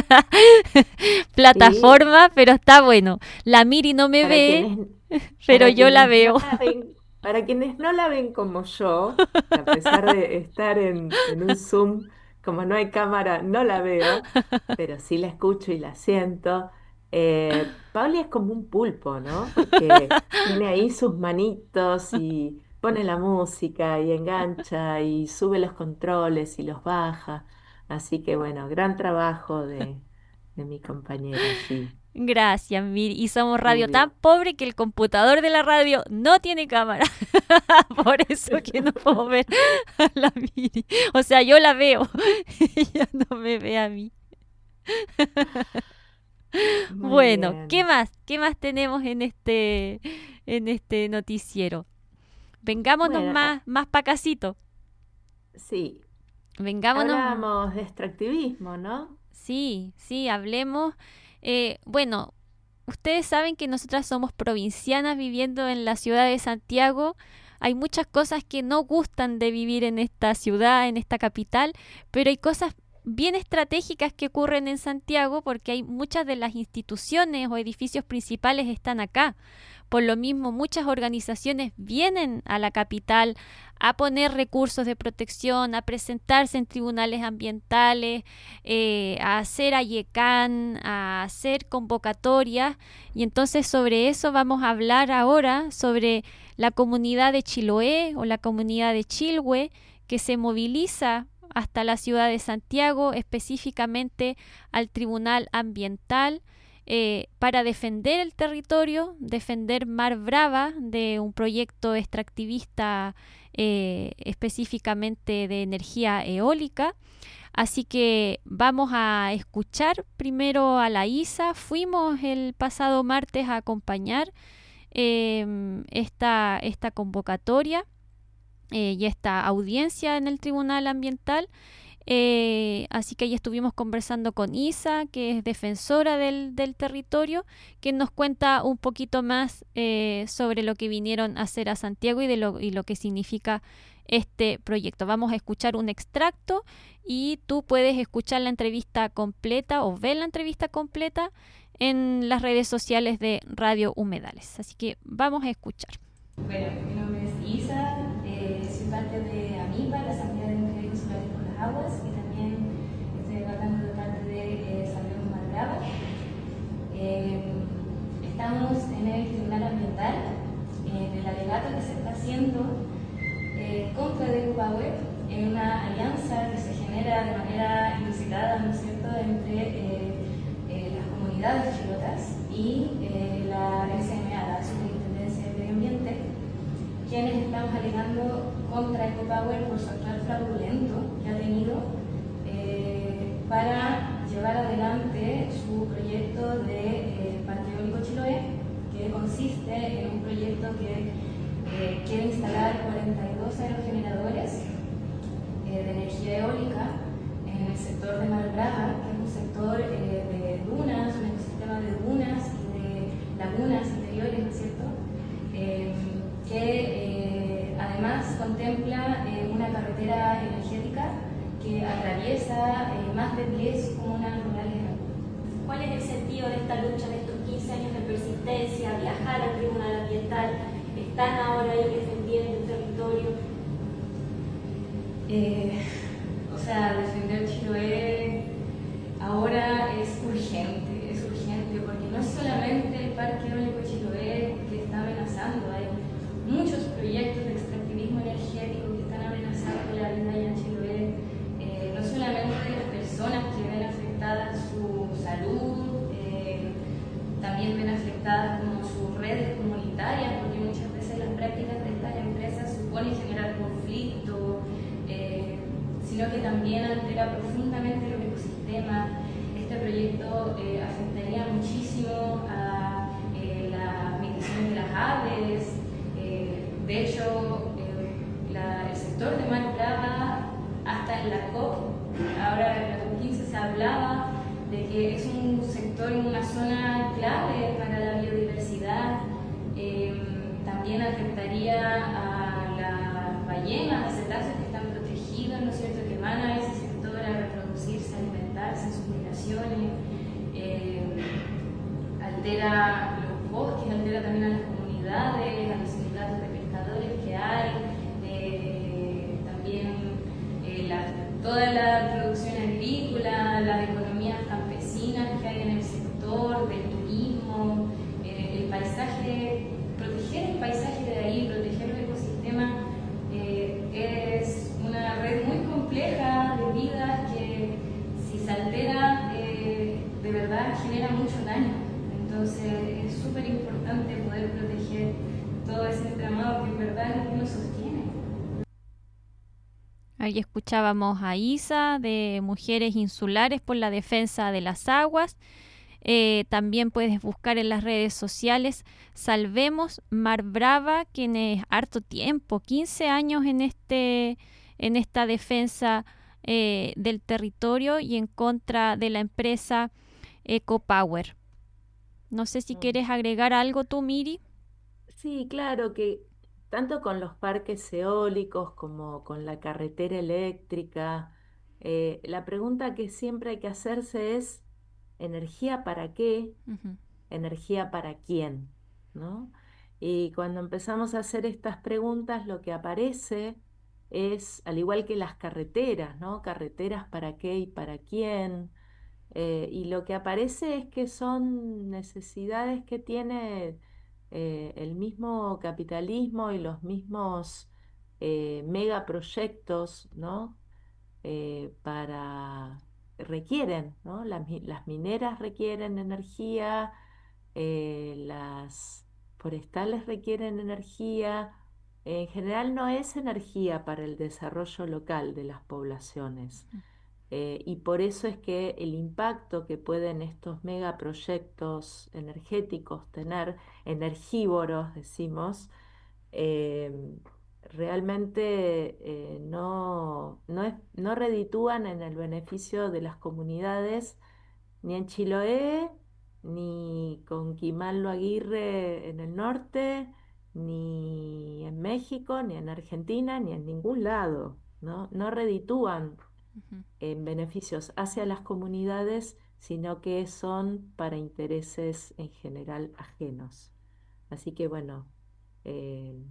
[SPEAKER 5] plataforma, sí. Pero está bueno. La Miri no me para ve, quienes, pero yo la veo.
[SPEAKER 7] No la ven, para quienes no la ven como yo, a pesar de estar en, en un Zoom, como no hay cámara, no la veo, pero sí la escucho y la siento. Eh, Pauli es como un pulpo, ¿no? Porque tiene ahí sus manitos y pone la música y engancha y sube los controles y los baja. Así que bueno, gran trabajo de, de mi compañera, sí.
[SPEAKER 5] Gracias, Miri. Y somos radio tan pobre que el computador de la radio no tiene cámara. Por eso que no puedo ver a la Miri. O sea, yo la veo. Ella no me ve a mí. Muy bueno, bien. ¿Qué más? ¿Qué más tenemos en este, en este noticiero? Vengámonos bueno, más, más pa' casito.
[SPEAKER 7] Sí.
[SPEAKER 5] Vengámonos.
[SPEAKER 7] Hablamos de extractivismo, ¿no?
[SPEAKER 5] Sí, sí, hablemos. Eh, bueno, ustedes saben que nosotras somos provincianas viviendo en la ciudad de Santiago. Hay muchas cosas que no gustan de vivir en esta ciudad, en esta capital, pero hay cosas bien estratégicas que ocurren en Santiago porque hay muchas de las instituciones o edificios principales están acá. Por lo mismo, muchas organizaciones vienen a la capital a poner recursos de protección, a presentarse en tribunales ambientales, eh, a hacer AYECAN, a hacer convocatorias. Y entonces sobre eso vamos a hablar ahora, sobre la comunidad de Chiloé o la comunidad de Chilhue, que se moviliza hasta la ciudad de Santiago, específicamente al Tribunal Ambiental, eh, para defender el territorio, defender Mar Brava de un proyecto extractivista eh, específicamente de energía eólica. Así que vamos a escuchar primero a la Isa. Fuimos el pasado martes a acompañar eh, esta, esta convocatoria Eh, y esta audiencia en el Tribunal Ambiental, eh, así que ahí estuvimos conversando con Isa, que es defensora del, del territorio, que nos cuenta un poquito más eh, sobre lo que vinieron a hacer a Santiago y, de lo, y lo que significa este proyecto. Vamos a escuchar un extracto y tú puedes escuchar la entrevista completa o ver la entrevista completa en las redes sociales de Radio Humedales. Así que vamos a escuchar.
[SPEAKER 9] Bueno, mi nombre es Isa. Soy parte de AMIPA, la Asamblea de Mujeres Insulares por las Aguas, y también estoy hablando de parte de eh, Salud Mar Brava. Eh, estamos en el Tribunal Ambiental, en el alegato que se está haciendo eh, contra Deco Power, en una alianza que se genera de manera inusitada, ¿no es cierto?, entre eh, eh, las comunidades chilotas y eh, la S M A, la Superintendencia de Medio Ambiente, quienes estamos alegando contra EcoPower por su actual fraudulento que ha tenido eh, para llevar adelante su proyecto de eh, Parque Eólico Chiloé, que consiste en un proyecto que eh, quiere instalar cuarenta y dos aerogeneradores eh, de energía eólica en el sector de Mar Brava, que es un sector eh, de dunas, un ecosistema de dunas y de lagunas interiores, ¿no es cierto?, eh, que eh, además contempla eh, una carretera energética que atraviesa eh, más de diez comunas rurales.
[SPEAKER 10] ¿Cuál es el sentido de esta lucha, de estos quince años de persistencia, viajar al Tribunal Ambiental? ¿Están ahora ahí defendiendo el territorio?
[SPEAKER 9] Eh, o sea, defender Chiloé ahora es urgente, es urgente, porque no es solamente el Parque Eólico Chiloé que está amenazando, hay muchos proyectos de extractivismo energético que están amenazando la vida allá en Chiloé, eh, no solamente las personas que ven afectada su salud, eh, también ven afectadas como sus redes comunitarias, porque muchas veces las prácticas de estas empresas suponen generar conflicto, eh, sino que también altera profundamente los ecosistemas. Este proyecto esto eh, afectaría muchísimo a eh, las migraciones de las aves. Eh, de hecho, eh, la, el sector de Mar Brava, hasta en la COP, ahora en la COP quince se hablaba de que es un sector, una zona clave para la biodiversidad. Eh, también afectaría a las ballenas, a cetáceos que están protegidos, ¿no es cierto?, que van a ese sector a reproducirse, a alimentarse en sus migraciones. Eh, altera los bosques, altera también a las comunidades, a los sindicatos de pescadores que hay, eh, también eh, la, toda la producción agrícola, las economías campesinas que hay en el sector, del turismo, eh, el paisaje, proteger el paisaje de ahí, proteger los ecosistemas, eh, es una red muy compleja de vidas que si se altera, eh, de verdad genera mucho daño. Entonces es súper importante poder proteger todo ese entramado que en verdad es lo que nos sostiene.
[SPEAKER 5] Ahí escuchábamos a Isa de Mujeres Insulares por la Defensa de las Aguas. Eh, también puedes buscar en las redes sociales Salvemos Mar Brava, quien es harto tiempo, quince años en este en esta defensa eh, del territorio y en contra de la empresa EcoPower. No sé si quieres agregar algo tú, Miri.
[SPEAKER 7] Sí, claro que tanto con los parques eólicos como con la carretera eléctrica, eh, la pregunta que siempre hay que hacerse es: ¿energía para qué?
[SPEAKER 5] Uh-huh.
[SPEAKER 7] ¿Energía para quién? ¿No? Y cuando empezamos a hacer estas preguntas, lo que aparece es, al igual que las carreteras, ¿no? Carreteras para qué y para quién. Eh, y lo que aparece es que son necesidades que tiene eh, el mismo capitalismo y los mismos eh, megaproyectos, ¿no? Eh, para requieren, ¿no? Las, mi- las mineras requieren energía, eh, las forestales requieren energía. En general no es energía para el desarrollo local de las poblaciones. Eh, y por eso es que el impacto que pueden estos megaproyectos energéticos tener, energívoros decimos, eh, realmente eh, no, no, es- no reditúan en el beneficio de las comunidades, ni en Chiloé, ni con Quimanlo Aguirre en el norte, ni en México, ni en Argentina, ni en ningún lado, ¿no? No reditúan
[SPEAKER 5] Uh-huh.
[SPEAKER 7] en beneficios hacia las comunidades, sino que son para intereses en general ajenos. Así que bueno, eh,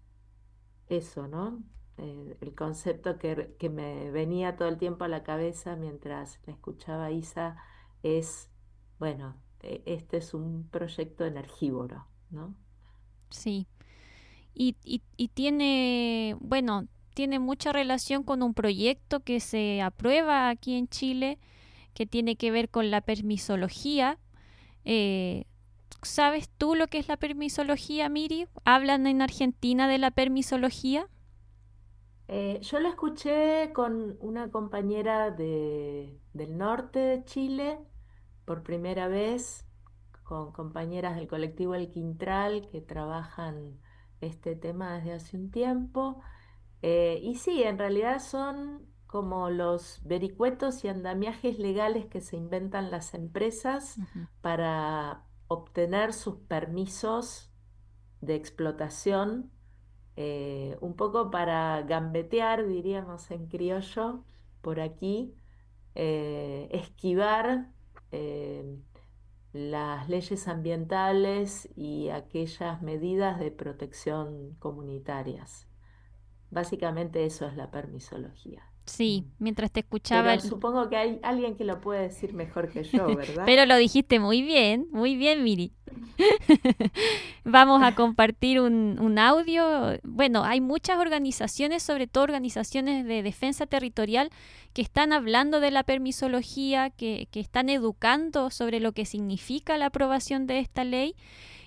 [SPEAKER 7] eso, ¿no? Eh, el concepto que, que me venía todo el tiempo a la cabeza mientras la escuchaba a Isa es, bueno, eh, este es un proyecto energívoro, ¿no?
[SPEAKER 5] Sí. Y, y, y tiene, bueno, tiene mucha relación con un proyecto que se aprueba aquí en Chile, que tiene que ver con la permisología. Eh, ¿Sabes tú lo que es la permisología, Miri? ¿Hablan en Argentina de la permisología?
[SPEAKER 7] Eh, yo lo escuché con una compañera de, del norte de Chile por primera vez, con compañeras del colectivo El Quintral que trabajan este tema desde hace un tiempo. Eh, y sí, en realidad son como los vericuetos y andamiajes legales que se inventan las empresas
[SPEAKER 5] Uh-huh.
[SPEAKER 7] para obtener sus permisos de explotación, eh, un poco para gambetear, diríamos en criollo, por aquí, eh, esquivar eh, las leyes ambientales y aquellas medidas de protección comunitarias. Básicamente eso es la permisología.
[SPEAKER 5] Sí,
[SPEAKER 7] Mm.
[SPEAKER 5] mientras te escuchaba...
[SPEAKER 7] Pero supongo que hay alguien que lo puede decir mejor que yo, ¿verdad?
[SPEAKER 5] Pero lo dijiste muy bien, muy bien, Miri. Vamos a compartir un, un audio. Bueno, hay muchas organizaciones, sobre todo organizaciones de defensa territorial, que están hablando de la permisología, que, que están educando sobre lo que significa la aprobación de esta ley.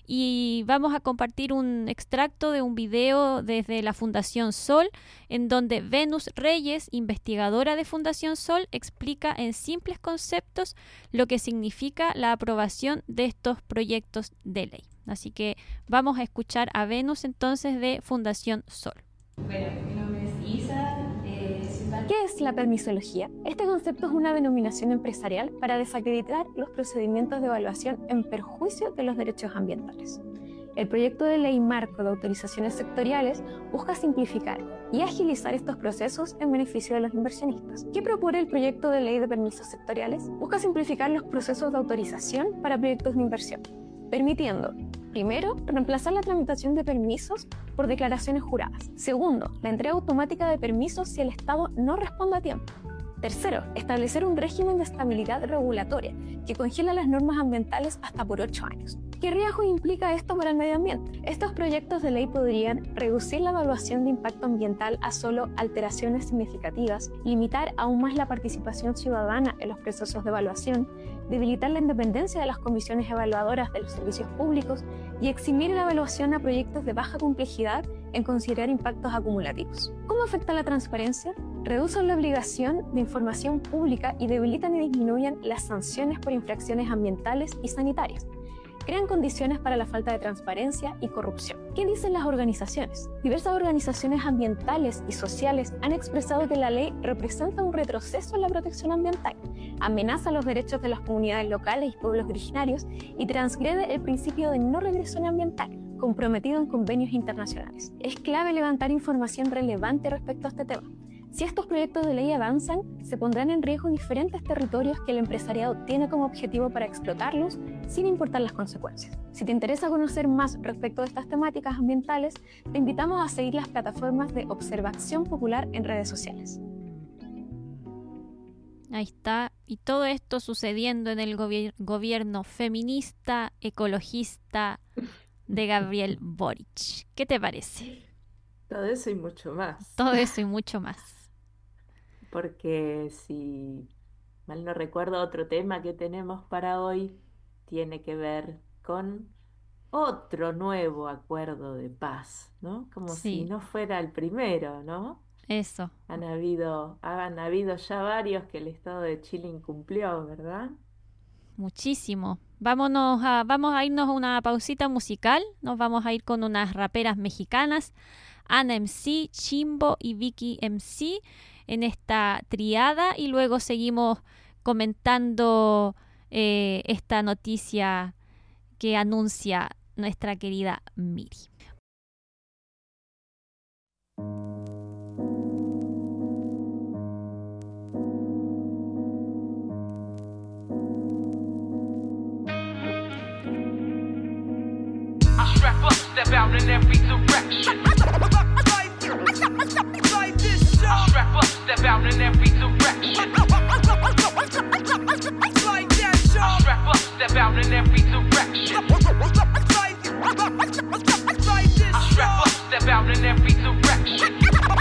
[SPEAKER 5] y vamos a compartir un extracto de un video desde la Fundación Sol, en donde Venus Reyes, investigadora de Fundación Sol, explica en simples conceptos lo que significa la aprobación de estos proyectos de ley. Así que vamos a escuchar a Venus entonces de Fundación Sol.
[SPEAKER 9] Bueno, mi nombre es Isa. Eh, soy...
[SPEAKER 11] ¿Qué es la permisología? Este concepto es una denominación empresarial para desacreditar los procedimientos de evaluación en perjuicio de los derechos ambientales. El proyecto de ley marco de autorizaciones sectoriales busca simplificar y agilizar estos procesos en beneficio de los inversionistas. ¿Qué propone el proyecto de ley de permisos sectoriales? Busca simplificar los procesos de autorización para proyectos de inversión, permitiendo, primero, reemplazar la tramitación de permisos por declaraciones juradas. Segundo, la entrega automática de permisos si el Estado no responde a tiempo. Tercero, establecer un régimen de estabilidad regulatoria que congela las normas ambientales hasta por ocho años. ¿Qué riesgo implica esto para el medio ambiente? Estos proyectos de ley podrían reducir la evaluación de impacto ambiental a solo alteraciones significativas, limitar aún más la participación ciudadana en los procesos de evaluación, debilitar la independencia de las comisiones evaluadoras de los servicios públicos y eximir la evaluación a proyectos de baja complejidad en considerar impactos acumulativos. ¿Cómo afecta la transparencia? Reducen la obligación de información pública y debilitan y disminuyen las sanciones por infracciones ambientales y sanitarias. Crean condiciones para la falta de transparencia y corrupción. ¿Qué dicen las organizaciones? Diversas organizaciones ambientales y sociales han expresado que la ley representa un retroceso en la protección ambiental, amenaza los derechos de las comunidades locales y pueblos originarios y transgrede el principio de no regresión ambiental, comprometido en convenios internacionales. Es clave levantar información relevante respecto a este tema. Si estos proyectos de ley avanzan, se pondrán en riesgo diferentes territorios que el empresariado tiene como objetivo para explotarlos sin importar las consecuencias. Si te interesa conocer más respecto de estas temáticas ambientales, te invitamos a seguir las plataformas de Observación Popular en redes sociales.
[SPEAKER 5] Ahí está. Y todo esto sucediendo en el gobier- gobierno feminista, ecologista de Gabriel Boric. ¿Qué te parece?
[SPEAKER 7] Todo eso y mucho más.
[SPEAKER 5] Todo eso y mucho más.
[SPEAKER 7] Porque si mal no recuerdo, otro tema que tenemos para hoy tiene que ver con otro nuevo acuerdo de paz, ¿no? Como
[SPEAKER 5] Sí.
[SPEAKER 7] si no fuera el primero, ¿no?
[SPEAKER 5] Eso.
[SPEAKER 7] Han habido, han habido ya varios que el Estado de Chile incumplió, ¿verdad?
[SPEAKER 5] Muchísimo. Vámonos a, vamos a irnos a una pausita musical. Nos vamos a ir con unas raperas mexicanas, Ana M C, Chimbo y Vicky M C, en esta triada, y luego seguimos comentando eh, esta noticia que anuncia nuestra querida Miri.
[SPEAKER 12] I strap up, step out in every direction. I strap up, step out in every direction. I strap up, step out in every direction. I strap up, step out in every direction.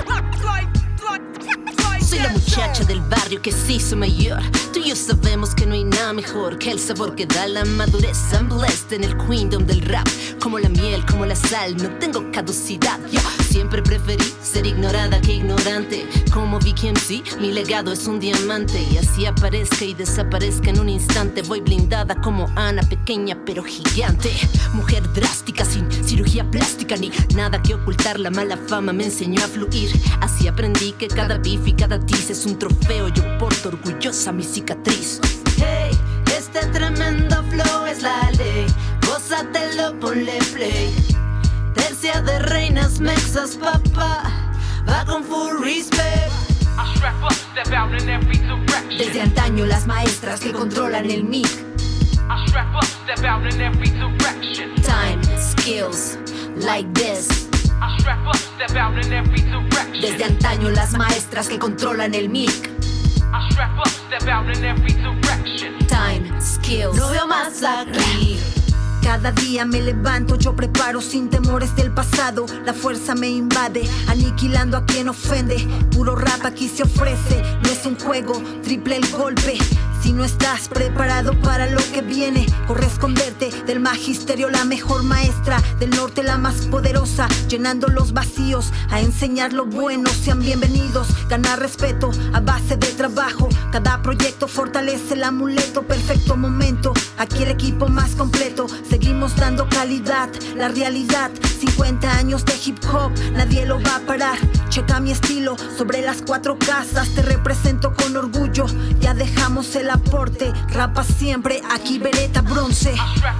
[SPEAKER 13] Soy la muchacha del barrio que se hizo mayor. Tú y yo sabemos que no hay nada mejor que el sabor que da la madurez. I'm blessed en el queendom del rap, como la miel, como la sal, no tengo caducidad. Yo siempre preferí ser ignorada que ignorante. Como Vicky M C, mi legado es un diamante. Y así aparezca y desaparezca en un instante. Voy blindada como Ana, pequeña pero gigante. Mujer drástica, sin cirugía plástica ni nada que ocultar. La mala fama me enseñó a fluir. Así aprendí que cada beef y cada tiz es un trofeo. Yo porto orgullosa mi cicatriz. Hey, este tremendo flow es la ley. Gózatelo, ponle play. Tercia de reinas mexas, papá, va con full respect.
[SPEAKER 12] I strap up, step out in every direction.
[SPEAKER 13] Desde antaño las maestras que controlan el mic.
[SPEAKER 12] I strap up, step out in every direction.
[SPEAKER 13] Time, skills, like this.
[SPEAKER 12] I strap up, step out in every direction.
[SPEAKER 13] Desde antaño las maestras que controlan el mic.
[SPEAKER 12] I strap up, step out in every direction.
[SPEAKER 13] Time, skills, no veo más aquí. Cada día me levanto, yo preparo sin temores del pasado. La fuerza me invade, aniquilando a quien ofende. Puro rap aquí se ofrece, no es un juego, triple el golpe.
[SPEAKER 14] Si no estás preparado para lo que viene, corre a esconderte del magisterio, la mejor maestra del norte, la más poderosa, llenando los vacíos, a enseñar lo bueno. Sean bienvenidos, ganar respeto a base de trabajo. Cada proyecto fortalece el amuleto, perfecto momento, aquí el equipo más completo. Seguimos dando calidad, la realidad, cincuenta años de hip hop, nadie lo va a parar. Checa mi estilo, sobre las cuatro casas, te represento con orgullo. Ya dejamos el aporte, rapa siempre, aquí Beretta bronce.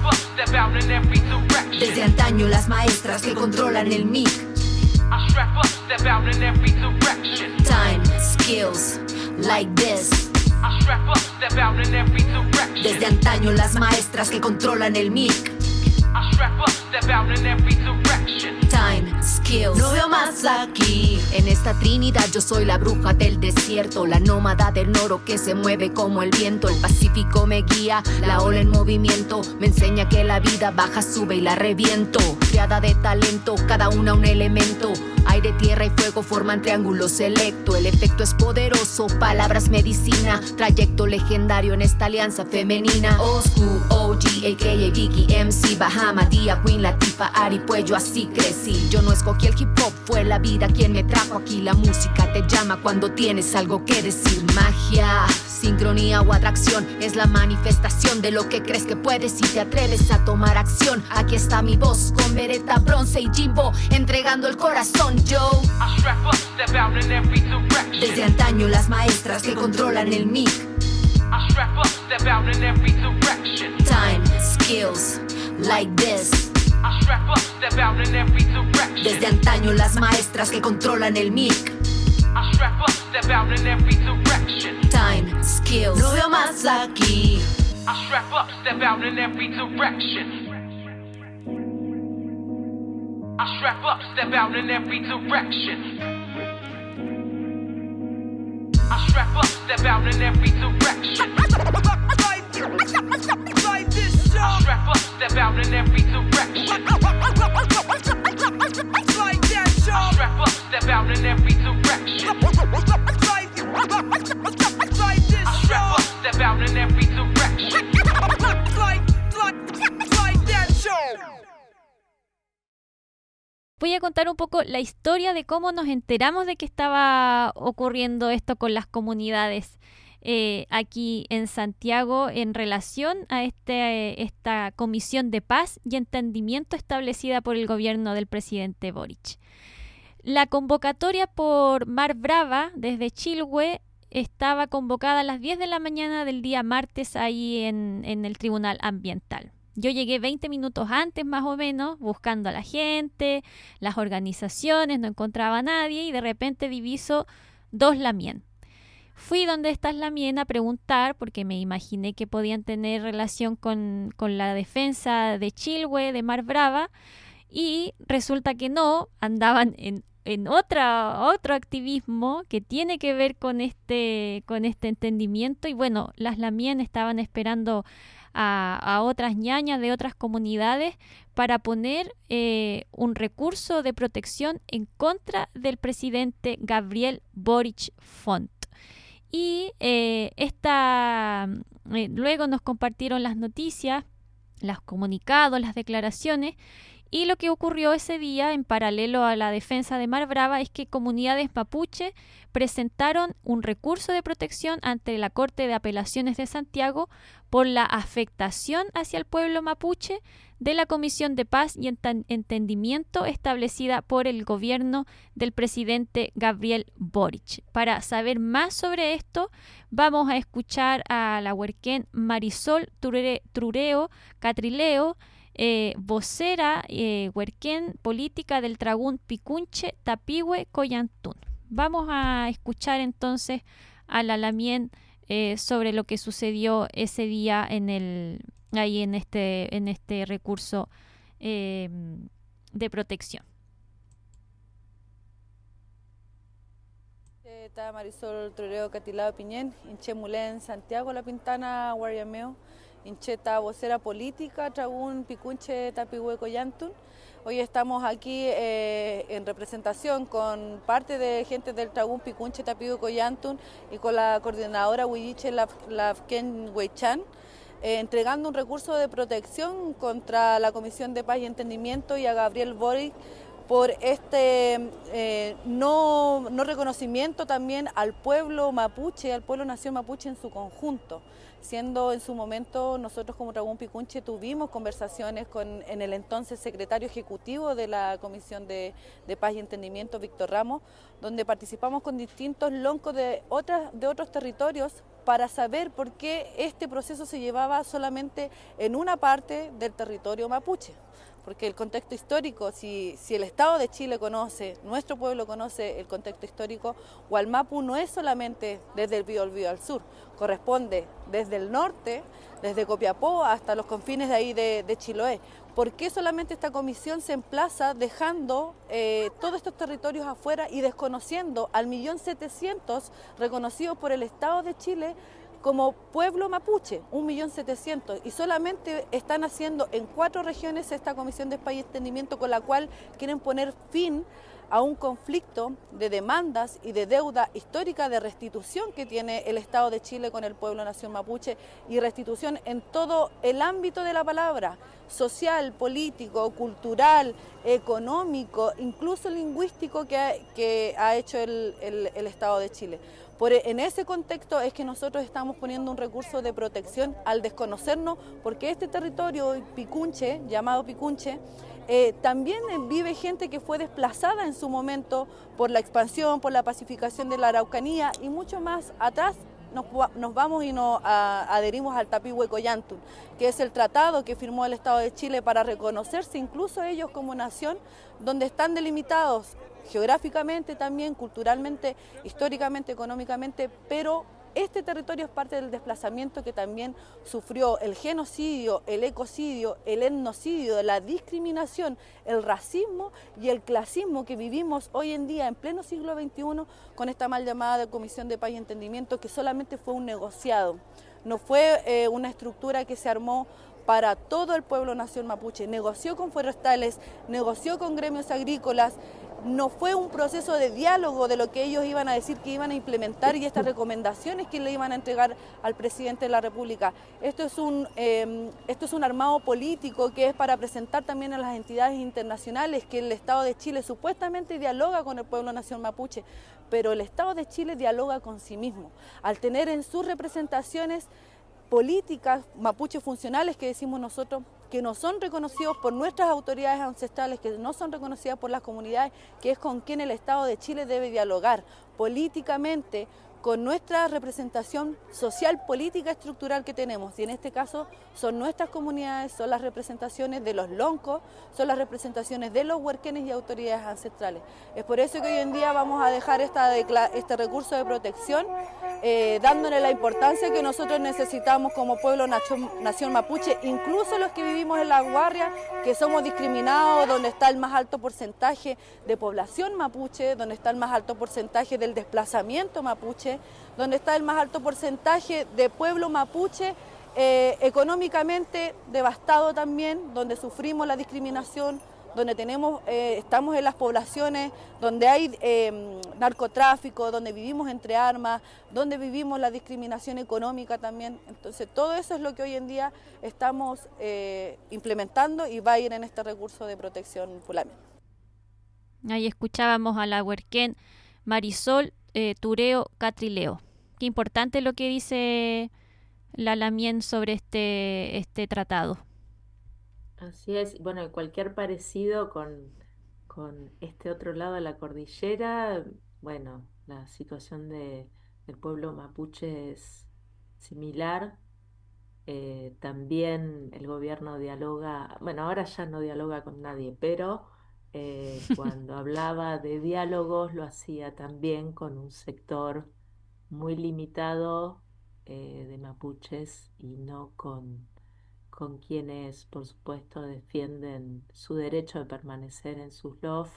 [SPEAKER 14] Desde antaño las maestras que controlan el mic. Time, skills, like this. Desde antaño las maestras que controlan el mic. Time, skills. No veo más aquí. En esta trinidad yo soy la bruja del desierto, la nómada del noro que se mueve como el viento. El Pacífico me guía, la ola en movimiento me enseña que la vida baja, sube y la reviento. Creada de talento, cada una un elemento. Aire, tierra y fuego forman triángulo selecto. El efecto es poderoso, palabras medicina. Trayecto legendario en esta alianza femenina. Oscu, O G, a k a. Vicky, M C, Bahama, Dia, Queen, Latifah, Ari, pues yo así crecí. Yo no escogí el hip hop, fue la vida quien me trajo aquí. La música te llama cuando tienes algo que decir. Magia, sincronía o atracción es la manifestación de lo que crees que puedes si te atreves a tomar acción. Aquí está mi voz con Beretta bronce y Jimbo entregando el corazón. Yo desde antaño las maestras que controlan el mic. Time, skills, like this. Desde antaño las maestras que controlan el mic. Time, skills. No veo más aquí. I strap up, step out in every direction. I strap up, step out in every direction. I strap up, step out in every direction. I strap up, step out in every direction. I strap up, step out in every direction. I strap up, step out in every direction.
[SPEAKER 5] Voy a contar un poco la historia de cómo nos enteramos de que estaba ocurriendo esto con las comunidades eh, aquí en Santiago en relación a este, esta comisión de paz y entendimiento establecida por el gobierno del presidente Boric. La convocatoria por Mar Brava desde Chilhue estaba convocada a las diez de la mañana del día martes ahí en, en el Tribunal Ambiental. Yo llegué veinte minutos antes más o menos buscando a la gente, las organizaciones, no encontraba a nadie y de repente diviso dos Lamien. Fui donde estas Lamien a preguntar porque me imaginé que podían tener relación con, con la defensa de Chilhue, de Mar Brava, y resulta que no, andaban en, en otra, otro activismo que tiene que ver con este, con este entendimiento y bueno, las Lamien estaban esperando A, a otras ñañas de otras comunidades para poner eh, un recurso de protección en contra del presidente Gabriel Boric Font. Y eh, esta, eh, luego nos compartieron las noticias, los comunicados, las declaraciones. Y lo que ocurrió ese día, en paralelo a la defensa de Mar Brava, es que comunidades mapuche presentaron un recurso de protección ante la Corte de Apelaciones de Santiago por la afectación hacia el pueblo mapuche de la Comisión de Paz y Ent- Entendimiento establecida por el gobierno del presidente Gabriel Boric. Para saber más sobre esto, vamos a escuchar a la huerquén Marisol Trure- Trureo Catrileo, Eh, vocera eh, huerquén política del Tragún Picunche Tapihue Collantún. Vamos a escuchar entonces a la Lamien eh, sobre lo que sucedió ese día en el ahí en este en este recurso eh, de protección.
[SPEAKER 15] Está Marisol Trureo Catilao Piñén, Inche Mulén, Santiago La Pintana, Guayameo. Incheta, vocera política, Tragún Picunche Tapihueco Yantun. Hoy estamos aquí eh, en representación con parte de gente del Tragún Picunche Tapihueco Yantun y con la coordinadora Huilliche Lafken Huaychan, eh, entregando un recurso de protección contra la Comisión de Paz y Entendimiento y a Gabriel Boric por este eh, no, no reconocimiento también al pueblo mapuche, al pueblo nación mapuche en su conjunto, siendo en su momento nosotros como Tragún Picunche tuvimos conversaciones con en el entonces secretario ejecutivo de la Comisión de, de Paz y Entendimiento, Víctor Ramos, donde participamos con distintos loncos de, otras, de otros territorios para saber por qué este proceso se llevaba solamente en una parte del territorio mapuche. Porque el contexto histórico, si, si el Estado de Chile conoce, nuestro pueblo conoce el contexto histórico, Hualmapu no es solamente desde el Biobío al sur, corresponde desde el norte, desde Copiapó hasta los confines de ahí de, de Chiloé. ¿Por qué solamente esta comisión se emplaza dejando eh, todos estos territorios afuera y desconociendo al millón setecientos reconocidos por el Estado de Chile como pueblo mapuche, un millón setecientos, y solamente están haciendo en cuatro regiones esta Comisión de Paz y Entendimiento con la cual quieren poner fin a un conflicto de demandas y de deuda histórica de restitución que tiene el Estado de Chile con el pueblo nación mapuche, y restitución en todo el ámbito de la palabra, social, político, cultural, económico, incluso lingüístico que ha, que ha hecho el, el, el Estado de Chile. Por, en ese contexto es que nosotros estamos poniendo un recurso de protección al desconocernos, porque este territorio Picunche, llamado Picunche, eh, también vive gente que fue desplazada en su momento por la expansión, por la pacificación de la Araucanía, y mucho más atrás nos, nos vamos y nos a, adherimos al Tapihueco Yantun, que es el tratado que firmó el Estado de Chile para reconocerse incluso ellos como nación, donde están delimitados geográficamente también, culturalmente, históricamente, económicamente, pero este territorio es parte del desplazamiento que también sufrió el genocidio, el ecocidio, el etnocidio, la discriminación, el racismo y el clasismo que vivimos hoy en día en pleno siglo veintiuno con esta mal llamada Comisión de Paz y Entendimiento, que solamente fue un negociado, no fue eh, una estructura que se armó para todo el pueblo nación mapuche, negoció con forestales, negoció con gremios agrícolas. No fue un proceso de diálogo de lo que ellos iban a decir que iban a implementar y estas recomendaciones que le iban a entregar al presidente de la República. Esto es un, eh, esto es un armado político que es para presentar también a las entidades internacionales que el Estado de Chile supuestamente dialoga con el pueblo nación mapuche, pero el Estado de Chile dialoga con sí mismo, al tener en sus representaciones políticas mapuche funcionales que decimos nosotros, que no son reconocidos por nuestras autoridades ancestrales, que no son reconocidas por las comunidades, que es con quien el Estado de Chile debe dialogar políticamente con nuestra representación social, política, estructural que tenemos. Y en este caso son nuestras comunidades, son las representaciones de los loncos, son las representaciones de los huerquenes y autoridades ancestrales. Es por eso que hoy en día vamos a dejar esta este recurso de protección, eh, dándole la importancia que nosotros necesitamos como pueblo nación, nación mapuche, incluso los que vivimos en La Guardia, que somos discriminados, donde está el más alto porcentaje de población mapuche, donde está el más alto porcentaje del desplazamiento mapuche, donde está el más alto porcentaje de pueblo mapuche eh, económicamente devastado también, donde sufrimos la discriminación, donde tenemos, eh, estamos en las poblaciones donde hay eh, narcotráfico, donde vivimos entre armas, donde vivimos la discriminación económica también. Entonces todo eso es lo que hoy en día estamos eh, implementando y va a ir en este recurso de protección Fulami.
[SPEAKER 5] Ahí escuchábamos a la huerquén Marisol Eh, Tureo Catrileo. Qué importante lo que dice la Lamien sobre este, este tratado.
[SPEAKER 7] Así es, bueno, cualquier parecido con, con este otro lado de la cordillera, bueno, la situación de, del pueblo mapuche es similar. Eh, también el gobierno dialoga, bueno, ahora ya no dialoga con nadie, pero Eh, cuando hablaba de diálogos lo hacía también con un sector muy limitado eh, de mapuches y no con, con quienes, por supuesto, defienden su derecho de permanecer en sus lof.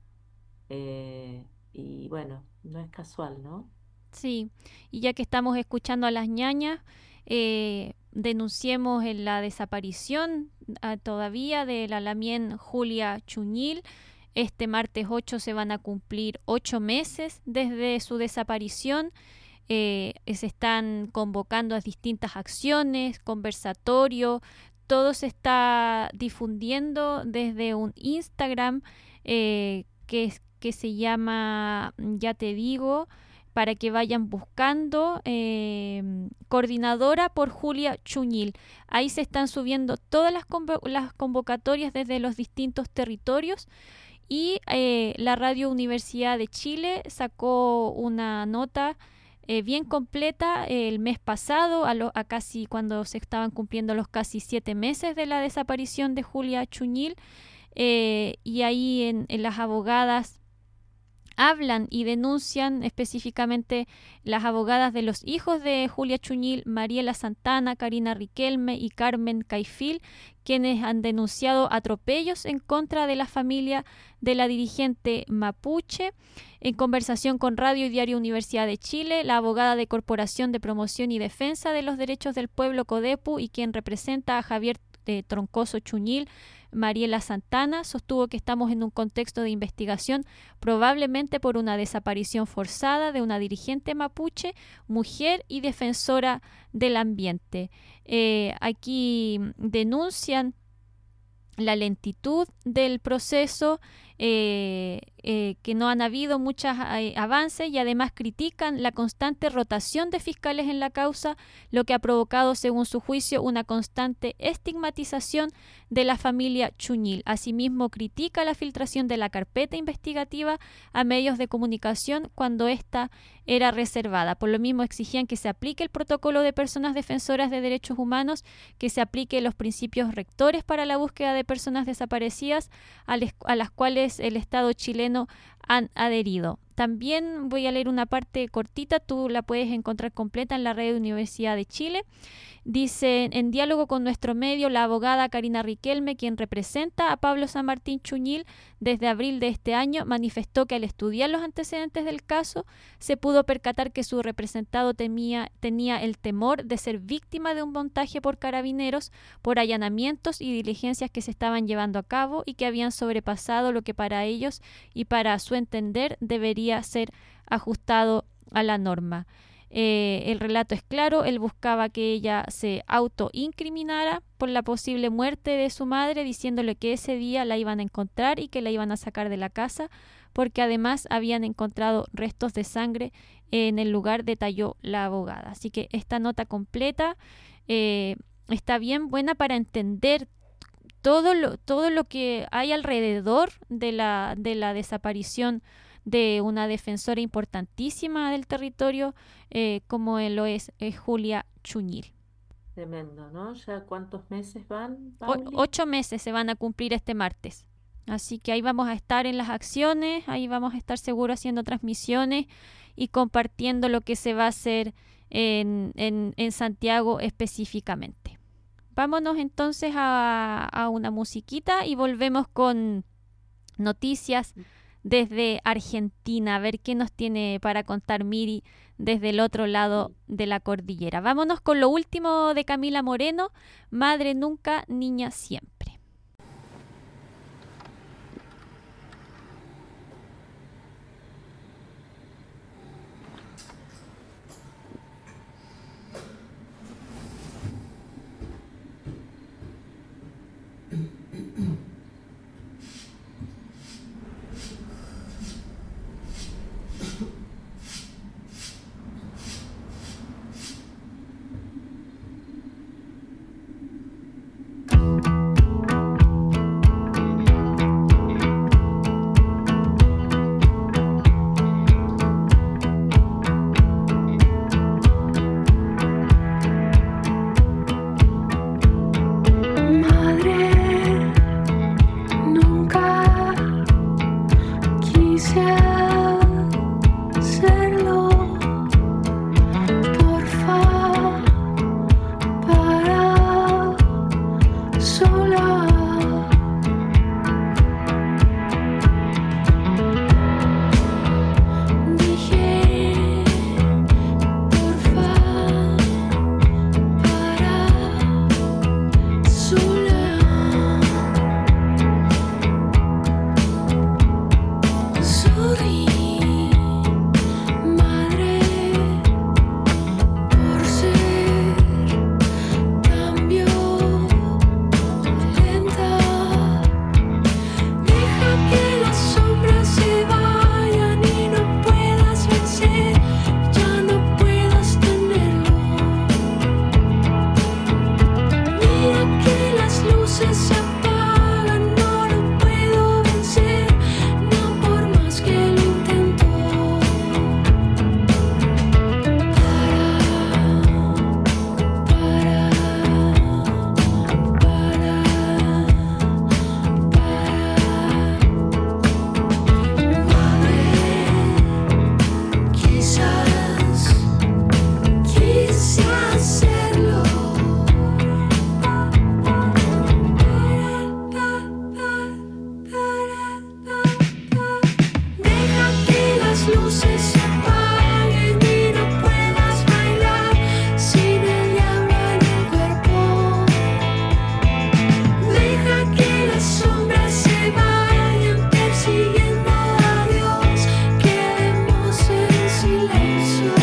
[SPEAKER 7] Eh, y bueno, no es casual, ¿no?
[SPEAKER 5] Sí, y ya que estamos escuchando a las ñañas, eh, denunciemos en la desaparición uh, todavía de la lamien Julia Chuñil. Este martes ocho se van a cumplir ocho meses desde su desaparición. Eh, se están convocando a distintas acciones, conversatorios, todo se está difundiendo desde un Instagram eh, que, que se llama, ya te digo, para que vayan buscando, eh, coordinadora por Julia Chuñil. Ahí se están subiendo todas las, convo- las convocatorias desde los distintos territorios. Y eh, la Radio Universidad de Chile sacó una nota eh, bien completa eh, el mes pasado, a, lo, a casi cuando se estaban cumpliendo los casi siete meses de la desaparición de Julia Chuñil. Eh, y ahí en, en las abogadas hablan y denuncian específicamente las abogadas de los hijos de Julia Chuñil, Mariela Santana, Karina Riquelme y Carmen Caifil, quienes han denunciado atropellos en contra de la familia de la dirigente mapuche. En conversación con Radio y Diario Universidad de Chile, la abogada de Corporación de Promoción y Defensa de los Derechos del Pueblo, CODEPU, y quien representa a Javier de Troncoso Chuñil, Mariela Santana, sostuvo que estamos en un contexto de investigación probablemente por una desaparición forzada de una dirigente mapuche, mujer y defensora del ambiente. Eh, aquí denuncian la lentitud del proceso, eh, eh, que no han habido muchos eh, avances, y además critican la constante rotación de fiscales en la causa, lo que ha provocado, según su juicio, una constante estigmatización de la familia Chuñil. Asimismo, critica la filtración de la carpeta investigativa a medios de comunicación cuando ésta era reservada. Por lo mismo, exigían que se aplique el protocolo de personas defensoras de derechos humanos, que se aplique los principios rectores para la búsqueda de personas desaparecidas, a, les, a las cuales el Estado chileno han adherido. También voy a leer una parte cortita, tú la puedes encontrar completa en la red de Universidad de Chile. Dice: en diálogo con nuestro medio, la abogada Karina Riquelme, quien representa a Pablo San Martín Chuñil desde abril de este año, manifestó que al estudiar los antecedentes del caso se pudo percatar que su representado temía, tenía el temor de ser víctima de un montaje por carabineros por allanamientos y diligencias que se estaban llevando a cabo y que habían sobrepasado lo que para ellos y para su entender debería ser ajustado a la norma. Eh, el relato es claro, él buscaba que ella se autoincriminara por la posible muerte de su madre, diciéndole que ese día la iban a encontrar y que la iban a sacar de la casa, porque además habían encontrado restos de sangre en el lugar, detalló la abogada. Así que esta nota completa eh, está bien buena para entender todo lo, todo lo que hay alrededor de la, de la desaparición de una defensora importantísima del territorio, eh, como lo es eh, Julia Chuñil.
[SPEAKER 7] Tremendo, ¿no? ¿Ya cuántos meses van,
[SPEAKER 5] O,
[SPEAKER 7] Pauli?
[SPEAKER 5] ocho meses se van a cumplir este martes. Así que ahí vamos a estar en las acciones, ahí vamos a estar seguros haciendo transmisiones y compartiendo lo que se va a hacer en, en, en Santiago específicamente. Vámonos entonces a, a una musiquita y volvemos con noticias desde Argentina, a ver qué nos tiene para contar Miri desde el otro lado de la cordillera. Vámonos con lo último de Camila Moreno, Madre nunca, niña siempre.
[SPEAKER 8] luces se apagan, no lo puedo vencer, no por más que lo intento. Quizás quise hacerlo. Deja que las luces se apaguen y no puedas bailar sin el diablo en el cuerpo. Deja que las sombras se vayan persiguiendo a Dios. Quedemos en silencio.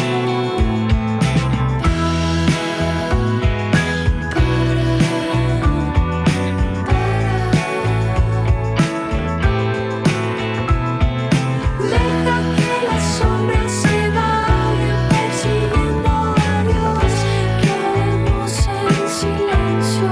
[SPEAKER 8] Deja que las sombras se vayan persiguiendo a Dios. Quedemos en silencio.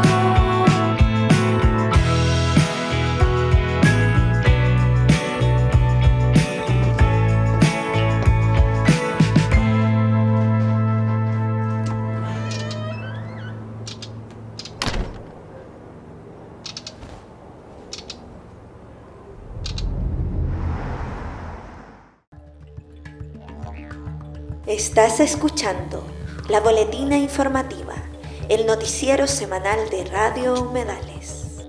[SPEAKER 2] Estás escuchando la Boletina Informativa, el noticiero semanal de Radio Humedales.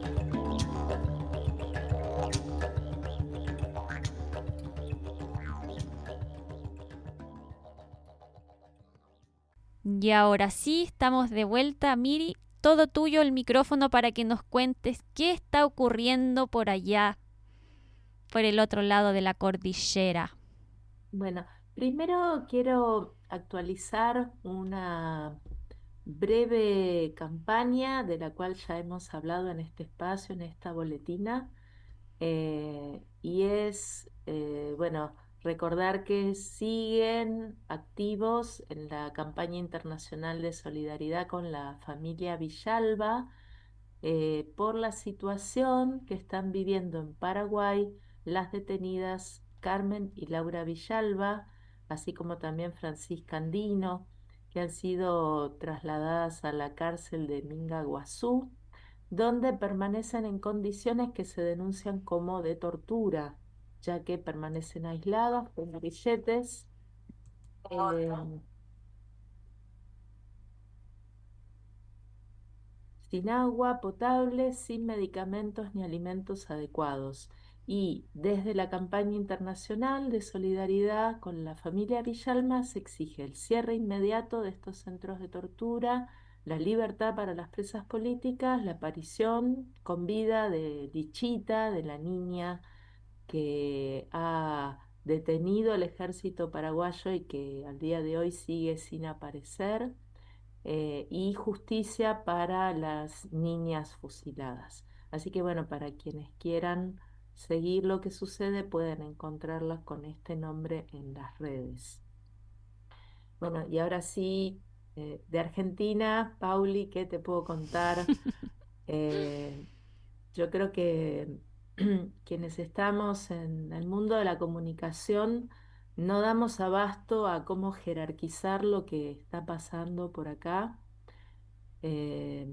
[SPEAKER 5] Y ahora sí, estamos de vuelta. Miri, todo tuyo el micrófono para que nos cuentes qué está ocurriendo por allá, por el otro lado de la cordillera.
[SPEAKER 7] Bueno, primero quiero actualizar una breve campaña de la cual ya hemos hablado en este espacio, en esta boletina, eh, y es, eh, bueno, recordar que siguen activos en la campaña internacional de solidaridad con la familia Villalba, eh, por la situación que están viviendo en Paraguay las detenidas Carmen y Laura Villalba, así como también Francisca Andino, que han sido trasladadas a la cárcel de Minga Guazú, donde permanecen en condiciones que se denuncian como de tortura, ya que permanecen aislados con grilletes, eh, sin agua potable, sin medicamentos ni alimentos adecuados. Y desde la campaña internacional de solidaridad con la familia Villalba se exige el cierre inmediato de estos centros de tortura, la libertad para las presas políticas, la aparición con vida de Lichita, de la niña que ha detenido el ejército paraguayo y que al día de hoy sigue sin aparecer, eh, y justicia para las niñas fusiladas. Así que bueno, para quienes quieran seguir lo que sucede, pueden encontrarlas con este nombre en las redes. Bueno, y ahora sí, eh, de Argentina, Pauli, ¿qué te puedo contar? Eh, yo creo que quienes estamos en el mundo de la comunicación no damos abasto a cómo jerarquizar lo que está pasando por acá, eh,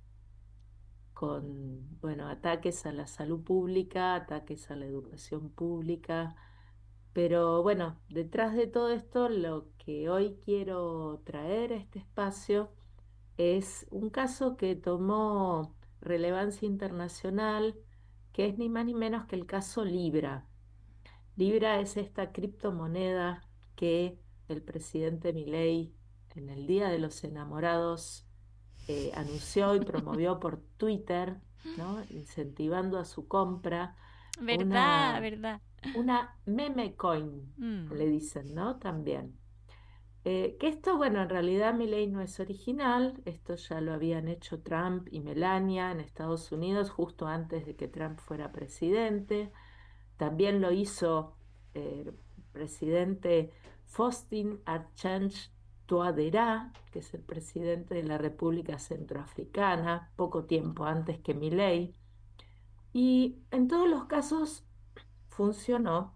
[SPEAKER 7] con, bueno, ataques a la salud pública, ataques a la educación pública. Pero bueno, detrás de todo esto, lo que hoy quiero traer a este espacio es un caso que tomó relevancia internacional, que es ni más ni menos que el caso Libra. Libra es esta criptomoneda que el presidente Milei en el Día de los Enamorados eh, anunció y promovió por Twitter, ¿no? Incentivando a su compra.
[SPEAKER 5] Verdad,
[SPEAKER 7] una,
[SPEAKER 5] verdad.
[SPEAKER 7] Una meme coin,
[SPEAKER 5] Mm.
[SPEAKER 7] le dicen, ¿no? También. Eh, que esto, bueno, en realidad Milei no es original, esto ya lo habían hecho Trump y Melania en Estados Unidos justo antes de que Trump fuera presidente. También lo hizo eh, presidente Faustin Archange Touadéra, que es el presidente de la República Centroafricana, poco tiempo antes que Milei. Y en todos los casos funcionó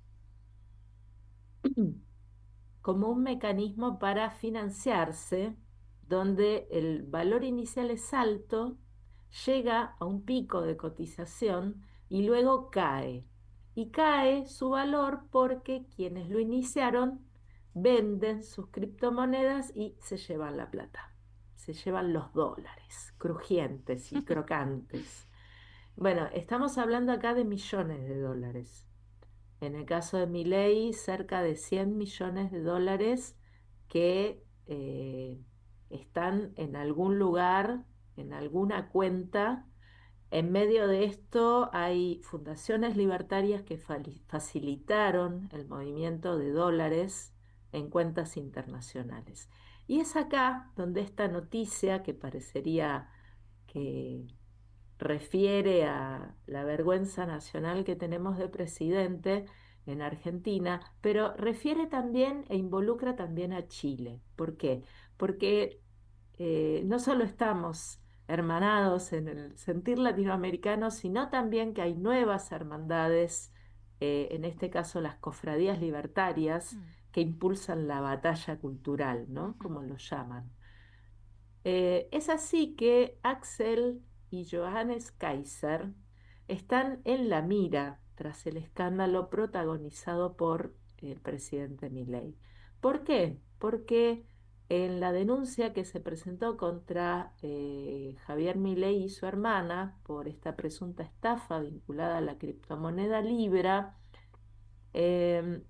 [SPEAKER 7] como un mecanismo para financiarse, donde el valor inicial es alto, llega a un pico de cotización y luego cae. Y cae su valor porque quienes lo iniciaron venden sus criptomonedas y se llevan la plata. Se llevan los dólares, crujientes y crocantes. Bueno, estamos hablando acá de millones de dólares. En el caso de Milei, cerca de cien millones de dólares que eh, están en algún lugar, en alguna cuenta. En medio de esto hay fundaciones libertarias que fali- facilitaron el movimiento de dólares en cuentas internacionales. Y es acá donde esta noticia, que parecería que refiere a la vergüenza nacional que tenemos de presidente en Argentina, pero refiere también e involucra también a Chile. ¿Por qué? Porque eh, no solo estamos hermanados en el sentir latinoamericano, sino también que hay nuevas hermandades, eh, en este caso las cofradías libertarias, que impulsan la batalla cultural, ¿no? Como lo llaman. Eh, es así que Axel y Johannes Kaiser están en la mira tras el escándalo protagonizado por el presidente Milei. ¿Por qué? Porque en la denuncia que se presentó contra eh, Javier Milei y su hermana por esta presunta estafa vinculada a la criptomoneda Libra, em,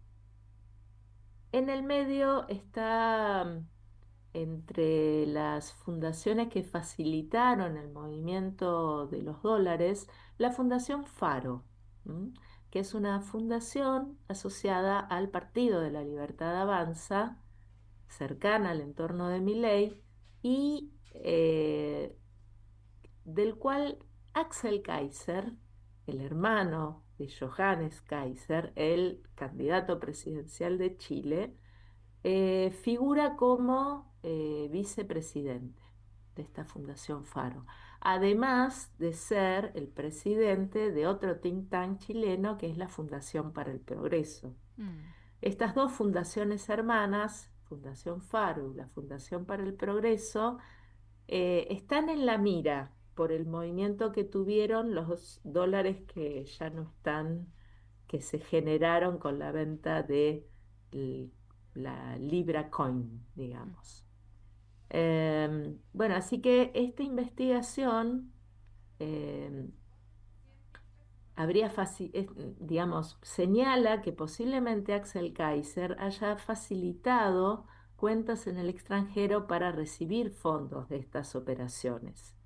[SPEAKER 7] en el medio está entre las fundaciones que facilitaron el movimiento de los dólares, la Fundación Faro, ¿m? Que es una fundación asociada al Partido de la Libertad Avanza, cercana al entorno de Milei, y eh, del cual Axel Kaiser, el hermano de Johannes Kaiser, el candidato presidencial de Chile, eh, figura como eh, vicepresidente de esta Fundación Faro, además de ser el presidente de otro think tank chileno que es la Fundación para el Progreso. Estas dos fundaciones hermanas, Fundación Faro y la Fundación para el Progreso, eh, están en la mira por el movimiento que tuvieron los dólares que ya no están, que se generaron con la venta de l- la Libra Coin, digamos. Em, bueno, así que esta investigación em, habría, faci- es- digamos, señala que posiblemente Axel Kaiser haya facilitado cuentas en el extranjero para recibir fondos de estas operaciones.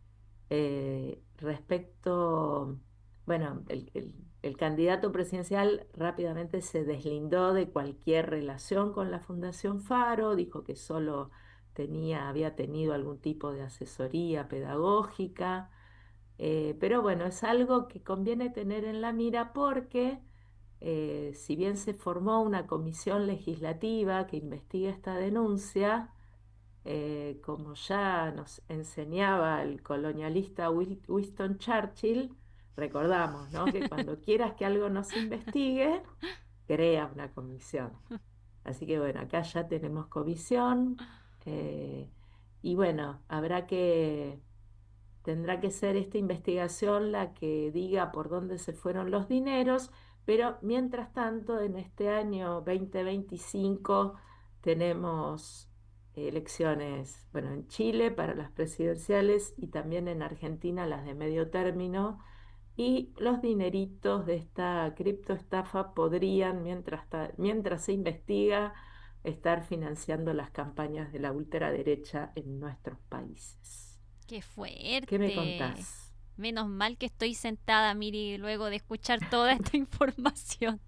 [SPEAKER 7] Eh, respecto, bueno, el, el- el candidato presidencial rápidamente se deslindó de cualquier relación con la Fundación Faro, dijo que solo tenía, había tenido algún tipo de asesoría pedagógica, eh, pero bueno, es algo que conviene tener en la mira porque eh, si bien se formó una comisión legislativa que investiga esta denuncia, eh, como ya nos enseñaba el colonialista Wil- Winston Churchill, recordamos, ¿no? Que cuando quieras que algo no se investigue, crea una comisión. Así que bueno, acá ya tenemos comisión, eh, y bueno, habrá que, tendrá que ser esta investigación la que diga por dónde se fueron los dineros, pero mientras tanto, en este año dos mil veinticinco tenemos elecciones, bueno, en Chile para las presidenciales y también en Argentina las de medio término, y los dineritos de esta criptoestafa podrían, mientras, ta- mientras se investiga, estar financiando las campañas de la ultraderecha en nuestros países.
[SPEAKER 5] ¡Qué fuerte!
[SPEAKER 7] ¿Qué me contás?
[SPEAKER 5] Menos mal que estoy sentada, Miri, luego de escuchar toda esta información.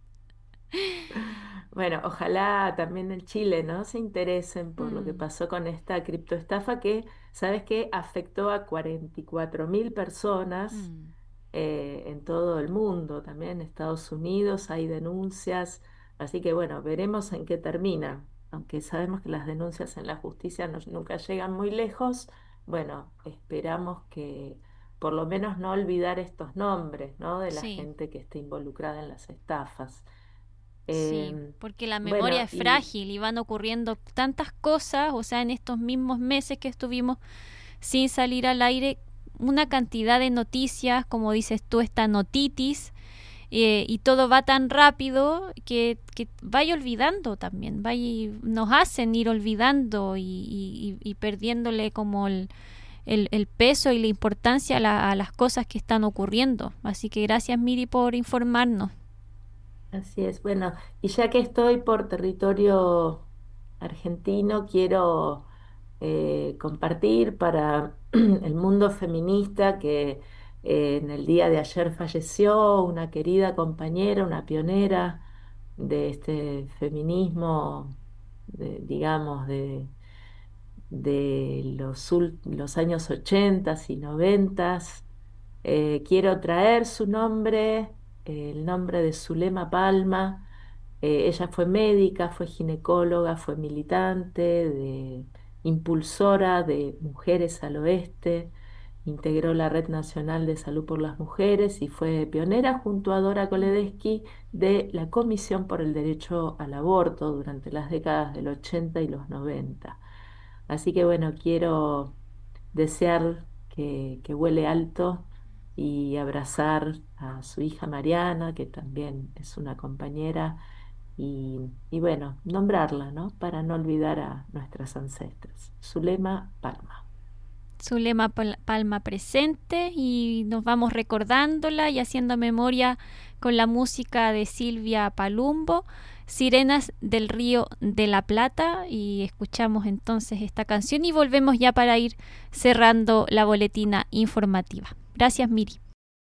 [SPEAKER 7] Bueno, ojalá también en Chile, ¿no? Se interesen por lo que
[SPEAKER 5] Mm.
[SPEAKER 7] pasó con esta criptoestafa que, ¿sabes qué? Afectó a cuarenta y cuatro mil personas
[SPEAKER 5] Mm.
[SPEAKER 7] eh, en todo el mundo, también en Estados Unidos hay denuncias, así que bueno, veremos en qué termina. aunque sabemos que las denuncias en la justicia no- nunca llegan muy lejos, bueno, esperamos que por lo menos no olvidar estos nombres, ¿no? De la
[SPEAKER 5] Sí.
[SPEAKER 7] gente que esté involucrada en las estafas.
[SPEAKER 5] Sí,
[SPEAKER 7] Em,
[SPEAKER 5] porque la
[SPEAKER 7] bueno,
[SPEAKER 5] memoria es
[SPEAKER 7] y
[SPEAKER 5] frágil y van ocurriendo tantas cosas, o sea, en estos mismos meses que estuvimos sin salir al aire, una cantidad de noticias, como dices tú, esta notitis, eh, y todo va tan rápido que, que vaya olvidando también, vaya, nos hacen ir olvidando y, y- y- y perdiéndole como el, el- el peso y la importancia a, la- a las cosas que están ocurriendo. Así que gracias, Miri, por informarnos.
[SPEAKER 7] así es. Bueno, y ya que estoy por territorio argentino, quiero eh, compartir para el mundo feminista que eh, en el día de ayer falleció una querida compañera, una pionera de este feminismo, de- digamos, de, de los, ul- los años ochenta y noventa. Eh, quiero traer su nombre, eh, el nombre de Zulema Palma. Eh, ella fue médica, fue ginecóloga, fue militante, de, impulsora de Mujeres al Oeste, integró la Red Nacional de Salud por las Mujeres y fue pionera junto a Dora Koledesky de la Comisión por el Derecho al Aborto durante las décadas del ochenta y los noventa. Así que bueno, quiero desear que, que vuele alto y abrazar a su hija Mariana, que también es una compañera, y, y bueno, nombrarla, ¿no? Para no olvidar a nuestras ancestras. Zulema Palma.
[SPEAKER 5] Zulema Pal- Palma presente y nos vamos recordándola y haciendo memoria con la música de Silvia Palumbo, Sirenas del Río de la Plata, y escuchamos entonces esta canción y volvemos ya para ir cerrando la boletina informativa. Gracias, Miri.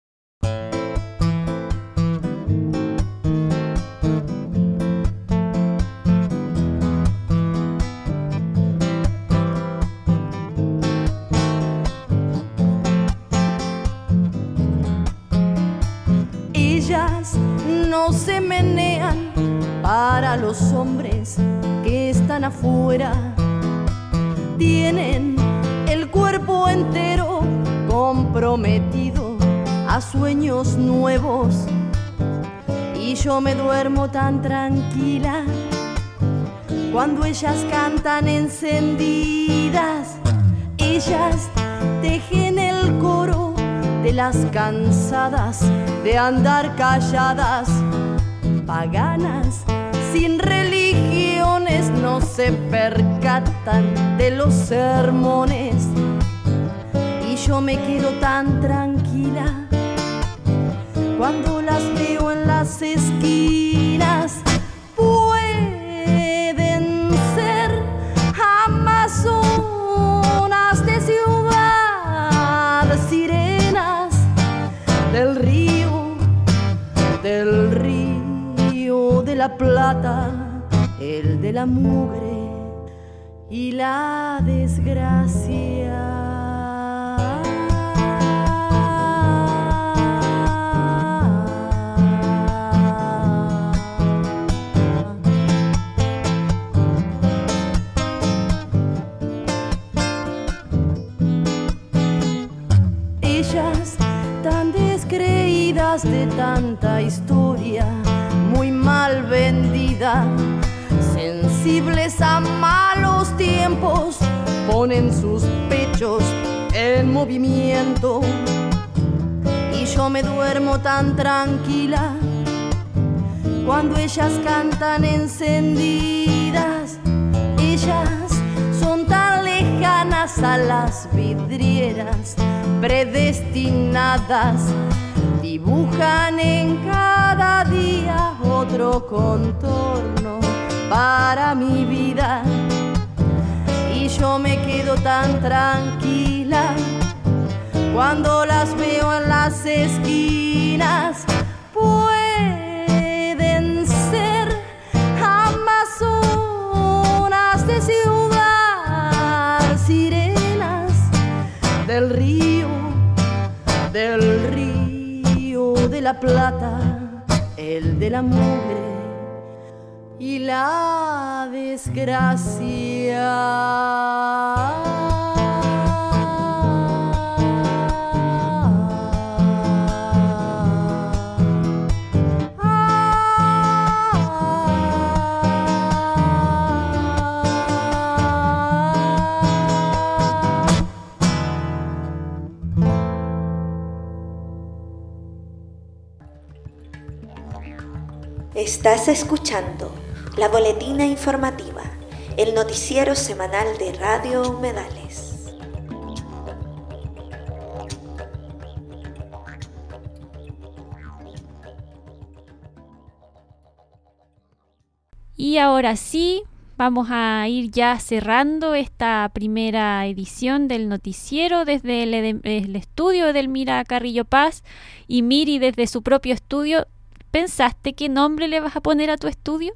[SPEAKER 16] Ellas no se menean para los hombres que están afuera. Tienen el cuerpo entero comprometido a sueños nuevos. Y yo me duermo tan tranquila cuando ellas cantan encendidas. Ellas tejen el coro de las cansadas de andar calladas, paganas sin religiones, no se percatan de los sermones. Y yo me quedo tan tranquila cuando las veo en las esquinas. Pueden ser amazonas de ciudad, sirenas del río, del río de la Plata, el de la mugre y la desgracia. Ellas tan descreídas de tanta historia muy mal vendida, sensibles a malos tiempos, ponen sus pechos en movimiento. Y yo me duermo tan tranquila cuando ellas cantan encendidas. Ellas son tan lejanas a las vidrieras, predestinadas, dibujan en cada día otro contorno para mi vida. Y yo me quedo tan tranquila cuando las veo en las esquinas. Pueden ser amazonas de ciudad, sirenas del río, del río de la Plata, el de la mugre y la desgracia.
[SPEAKER 2] Estás escuchando La Boletina Informativa, el noticiero semanal de Radio Humedales.
[SPEAKER 5] Y ahora sí, vamos a ir ya cerrando esta primera edición del noticiero desde el, el estudio del Mira Carrillo Paz, y Miri desde su propio estudio. ¿Pensaste qué nombre le vas a poner a tu estudio?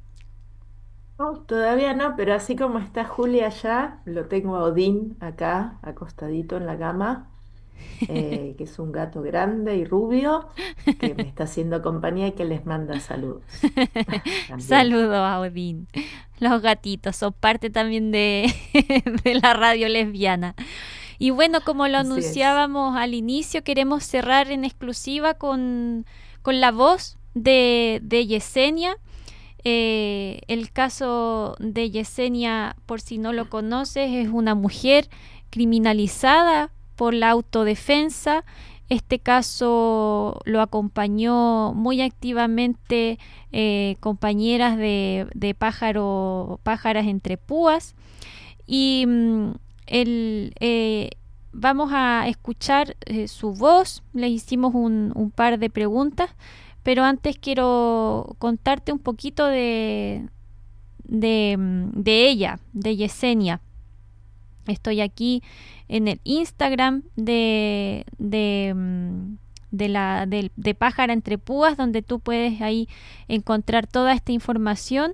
[SPEAKER 7] No, todavía no, pero así como está Julia allá, lo tengo a Odín acá, acostadito en la cama, eh, que es un gato grande y rubio, que me está haciendo compañía y que les manda saludos.
[SPEAKER 5] Saludos a Odín. Los gatitos son parte también de, de la radio lesbiana. Y bueno, como lo
[SPEAKER 7] Así
[SPEAKER 5] anunciábamos al inicio, queremos cerrar en exclusiva con... con la voz de, de Yesenia. Eh, el caso de Yesenia, por si no lo conoces, es una mujer criminalizada por la autodefensa. Este caso lo acompañó muy activamente eh, compañeras de, de pájaro, pájaras entre púas. Y mm, el... Eh, Vamos a escuchar eh, su voz. Le hicimos un, un par de preguntas, pero antes quiero contarte un poquito de, de, de ella, de Yesenia. Estoy aquí en el Instagram de, de, de, la, de, de Pájara Entre Púas, donde tú puedes ahí encontrar toda esta información.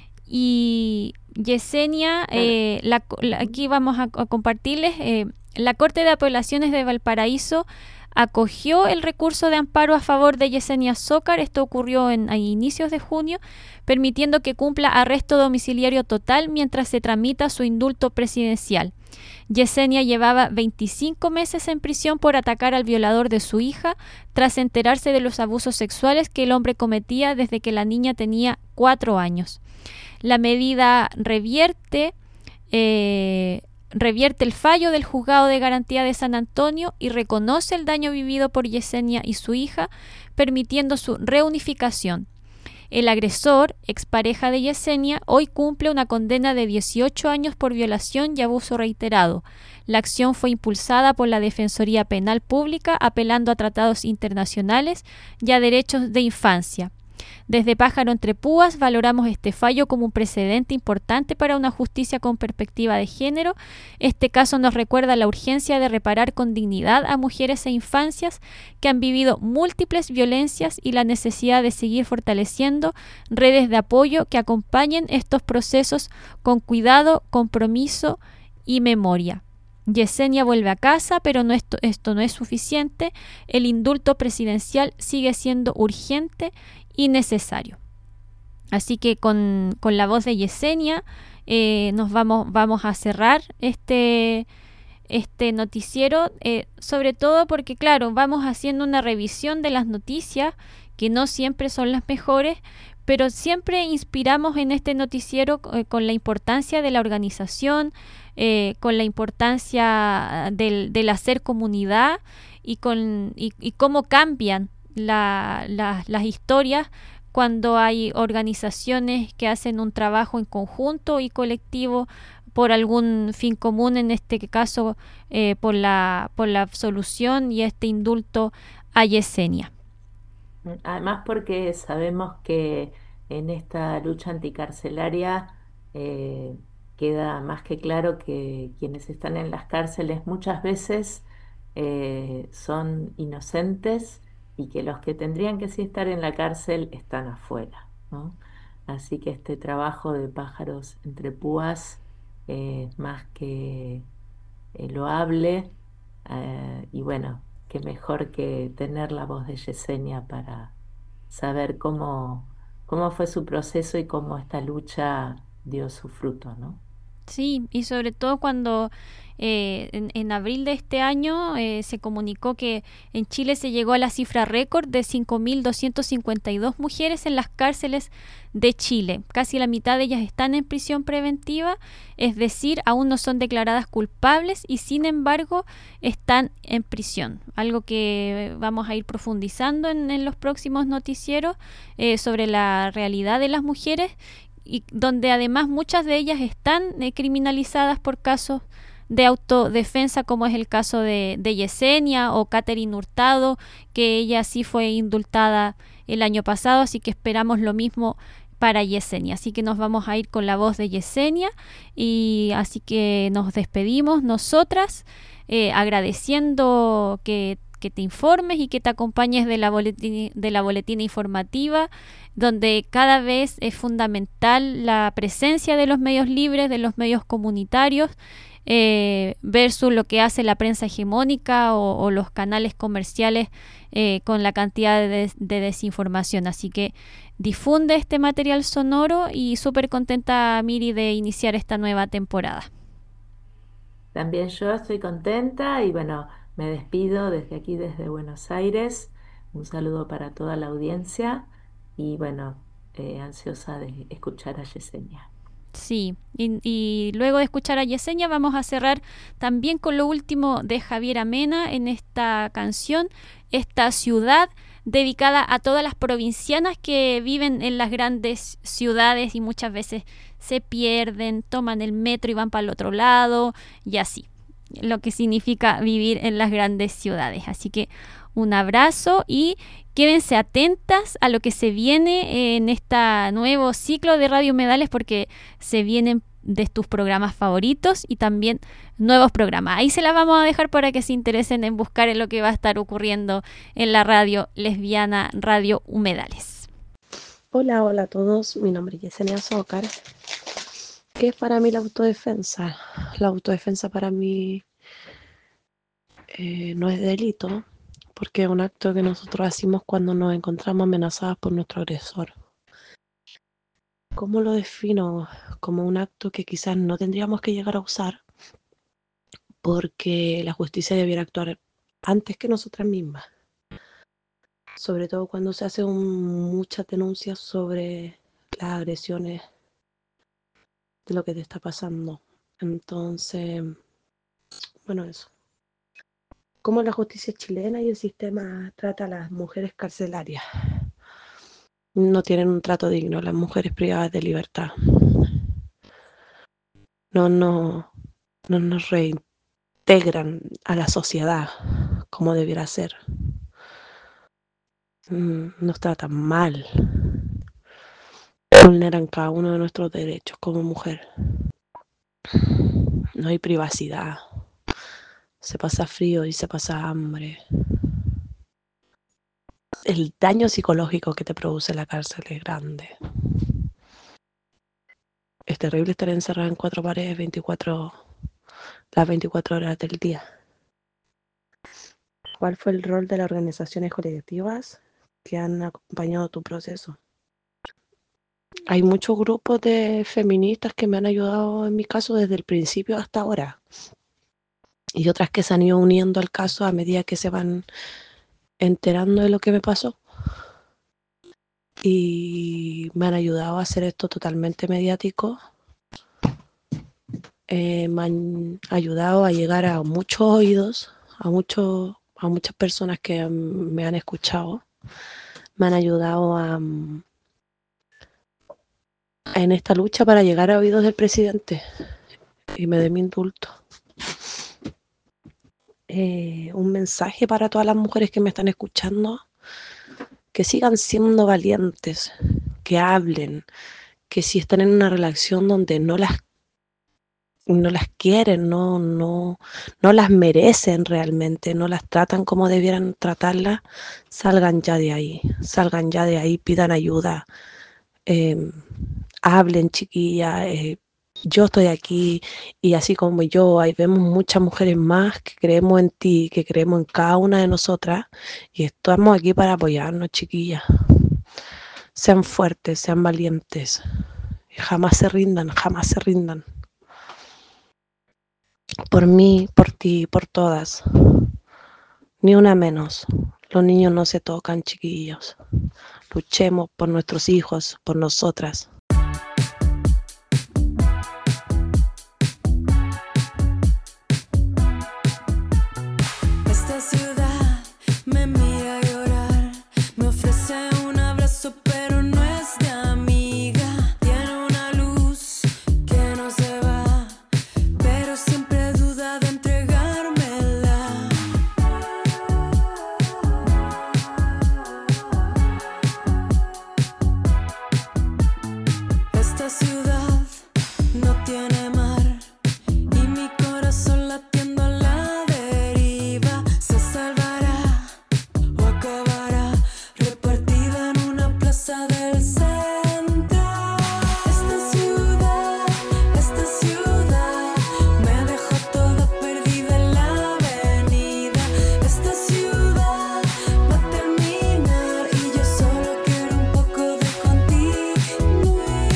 [SPEAKER 5] Y Yesenia, eh, la, la, aquí vamos a, a compartirles... Eh, La Corte de Apelaciones de Valparaíso acogió el recurso de amparo a favor de Yesenia Zócar. Esto ocurrió en, a inicios de junio, permitiendo que cumpla arresto domiciliario total mientras se tramita su indulto presidencial. Yesenia llevaba veinticinco meses en prisión por atacar al violador de su hija, tras enterarse de los abusos sexuales que el hombre cometía desde que la niña tenía cuatro años. La medida revierte... Eh, revierte el fallo del Juzgado de Garantía de San Antonio y reconoce el daño vivido por Yesenia y su hija, permitiendo su reunificación. El agresor, expareja de Yesenia, hoy cumple una condena de dieciocho años por violación y abuso reiterado. La acción fue impulsada por la Defensoría Penal Pública, apelando a tratados internacionales y a derechos de infancia. Desde Pájaro Entre Púas valoramos este fallo como un precedente importante para una justicia con perspectiva de género. Este caso nos recuerda la urgencia de reparar con dignidad a mujeres e infancias que han vivido múltiples violencias y la necesidad de seguir fortaleciendo redes de apoyo que acompañen estos procesos con cuidado, compromiso y memoria. Yesenia vuelve a casa, pero no esto, esto no es suficiente. El indulto presidencial sigue siendo urgente y necesario. Así que con, con la voz de Yesenia eh, nos vamos, vamos a cerrar este, este noticiero, eh, sobre todo porque, claro, vamos haciendo una revisión de las noticias, que no siempre son las mejores, pero siempre inspiramos en este noticiero eh, con la importancia de la organización, eh, con la importancia del, del hacer comunidad y, con, y, y cómo cambian La, la, las historias cuando hay organizaciones que hacen un trabajo en conjunto y colectivo por algún fin común, en este caso eh, por la por la absolución y este indulto a Yesenia.
[SPEAKER 7] Además, porque sabemos que en esta lucha anticarcelaria eh, queda más que claro que quienes están en las cárceles muchas veces eh, son inocentes, y que los que tendrían que sí estar en la cárcel están afuera, ¿no? Así que este trabajo de Pájaros Entre Púas es eh, más que eh, loable, eh, y bueno, qué mejor que tener la voz de Yesenia para saber cómo, cómo fue su proceso y cómo esta lucha dio su fruto, ¿no?
[SPEAKER 5] Sí, y sobre todo cuando eh, en, en abril de este año eh, se comunicó que en Chile se llegó a la cifra récord de cinco mil doscientas cincuenta y dos mujeres en las cárceles de Chile. Casi la mitad de ellas están en prisión preventiva, es decir, aún no son declaradas culpables y sin embargo están en prisión. Algo que vamos a ir profundizando en, en los próximos noticieros eh, sobre la realidad de las mujeres, y donde además muchas de ellas están eh, criminalizadas por casos de autodefensa, como es el caso de, de Yesenia o Catherine Hurtado, que ella sí fue indultada el año pasado, así que esperamos lo mismo para Yesenia. Así que nos vamos a ir con la voz de Yesenia, y así que nos despedimos nosotras, eh, agradeciendo que que te informes y que te acompañes de la boletín, de la boletina informativa, donde cada vez es fundamental la presencia de los medios libres, de los medios comunitarios, eh, versus lo que hace la prensa hegemónica o, o los canales comerciales eh, con la cantidad de, des, de desinformación. Así que difunde este material sonoro, y súper contenta, Miri, de iniciar esta nueva temporada.
[SPEAKER 7] También yo estoy contenta y bueno, me despido desde aquí, desde Buenos Aires. Un saludo para toda la audiencia y bueno, eh, ansiosa de escuchar a Yesenia.
[SPEAKER 5] Sí, y, y luego de escuchar a Yesenia vamos a cerrar también con lo último de Javier Amena en esta canción, esta ciudad dedicada a todas las provincianas que viven en las grandes ciudades y muchas veces se pierden, toman el metro y van para el otro lado y así, lo que significa vivir en las grandes ciudades. Así que un abrazo y quédense atentas a lo que se viene en este nuevo ciclo de Radio Humedales, porque se vienen de tus programas favoritos y también nuevos programas. Ahí se las vamos a dejar para que se interesen en buscar en lo que va a estar ocurriendo en la radio lesbiana Radio Humedales.
[SPEAKER 17] Hola, hola a todos. Mi nombre es Yesenia Zócar. ¿Qué es para mí la autodefensa? La autodefensa para mí eh, no es delito, porque es un acto que nosotros hacemos cuando nos encontramos amenazadas por nuestro agresor. ¿Cómo lo defino? Como un acto que quizás no tendríamos que llegar a usar, porque la justicia debiera actuar antes que nosotras mismas. Sobre todo cuando se hacen muchas denuncias sobre las agresiones de lo que te está pasando. Entonces, bueno, eso. ¿Cómo la justicia chilena y el sistema trata a las mujeres carcelarias? No tienen un trato digno, las mujeres privadas de libertad. No, no, no nos reintegran a la sociedad como debiera ser. Nos tratan mal. Vulneran cada uno de nuestros derechos como mujer. No hay privacidad. Se pasa frío y se pasa hambre. El daño psicológico que te produce la cárcel es grande. Es terrible estar encerrada en cuatro paredes veinticuatro, las veinticuatro horas del día. ¿Cuál fue el rol de las organizaciones colectivas que han acompañado tu proceso? Hay muchos grupos de feministas que me han ayudado en mi caso desde el principio hasta ahora. Y otras que se han ido uniendo al caso a medida que se van enterando de lo que me pasó. Y me han ayudado a hacer esto totalmente mediático. Eh, me han ayudado a llegar a muchos oídos, a, mucho, a muchas personas que me han escuchado. Me han ayudado a, a en esta lucha para llegar a oídos del presidente y me dé mi indulto. Eh, un mensaje para todas las mujeres que me están escuchando: que sigan siendo valientes, que hablen, que si están en una relación donde no las no las quieren, no, no, no las merecen realmente, no las tratan como debieran tratarlas, salgan ya de ahí, salgan ya de ahí, pidan ayuda, eh, hablen, chiquillas. eh, Yo estoy aquí y así como yo, ahí vemos muchas mujeres más que creemos en ti, que creemos en cada una de nosotras y estamos aquí para apoyarnos, chiquillas. Sean fuertes, sean valientes. Y jamás se rindan, jamás se rindan. Por mí, por ti, por todas. Ni una menos. Los niños no se tocan, chiquillos. Luchemos por nuestros hijos, por nosotras.
[SPEAKER 8] Esta ciudad me mira llorar, me ofrece un abrazo pero no es de amiga. Tiene una luz que no se va, pero siempre duda de entregármela. Esta ciudad no tiene mar y mi corazón latiendo a la deriva. Se salvará o acabará repartida en una plaza del centro. Esta ciudad, esta ciudad me dejó toda perdida en la avenida. Esta ciudad va a terminar y yo solo quiero un poco de continuidad.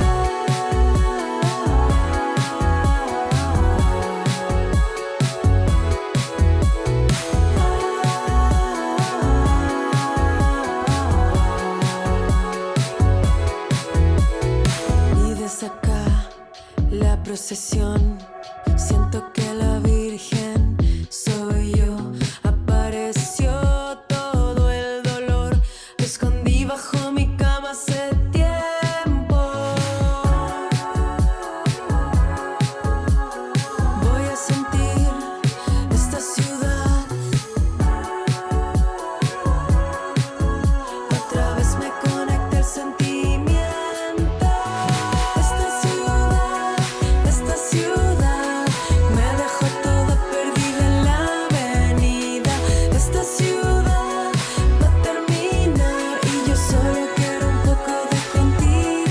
[SPEAKER 8] Y desde acá la procesión, siento que la Virgen soy yo. Apareció todo el dolor, lo escondí bajo mi cama hace tiempo. Voy a sentir esta ciudad. Otra vez me conecta el sentimiento. Esta ciudad, esta ciudad me dejó toda perdida en la avenida. Esta ciudad va a terminar y yo solo quiero un poco de continuidad.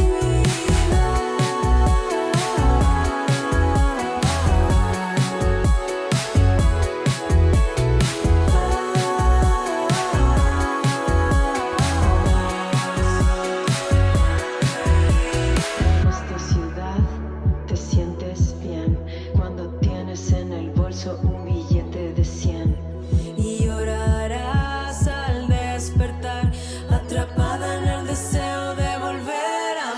[SPEAKER 18] En esta ciudad te sientes bien cuando tienes en el bolso un billete de cien.
[SPEAKER 8] Y llorarás al despertar, atrapada en el deseo de volver a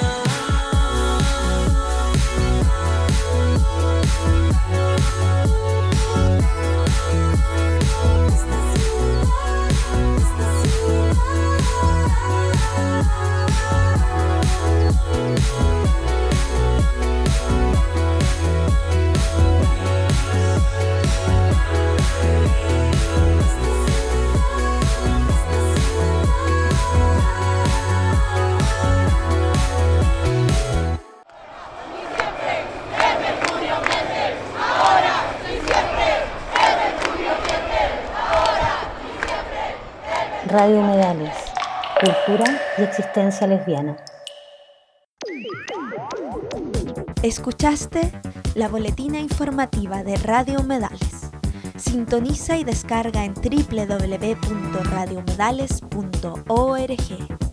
[SPEAKER 1] Radio Humedales, cultura y existencia lesbiana.
[SPEAKER 2] Escuchaste la boletina informativa de Radio Humedales. Sintoniza y descarga en doble u doble u doble u punto radio humedales punto org.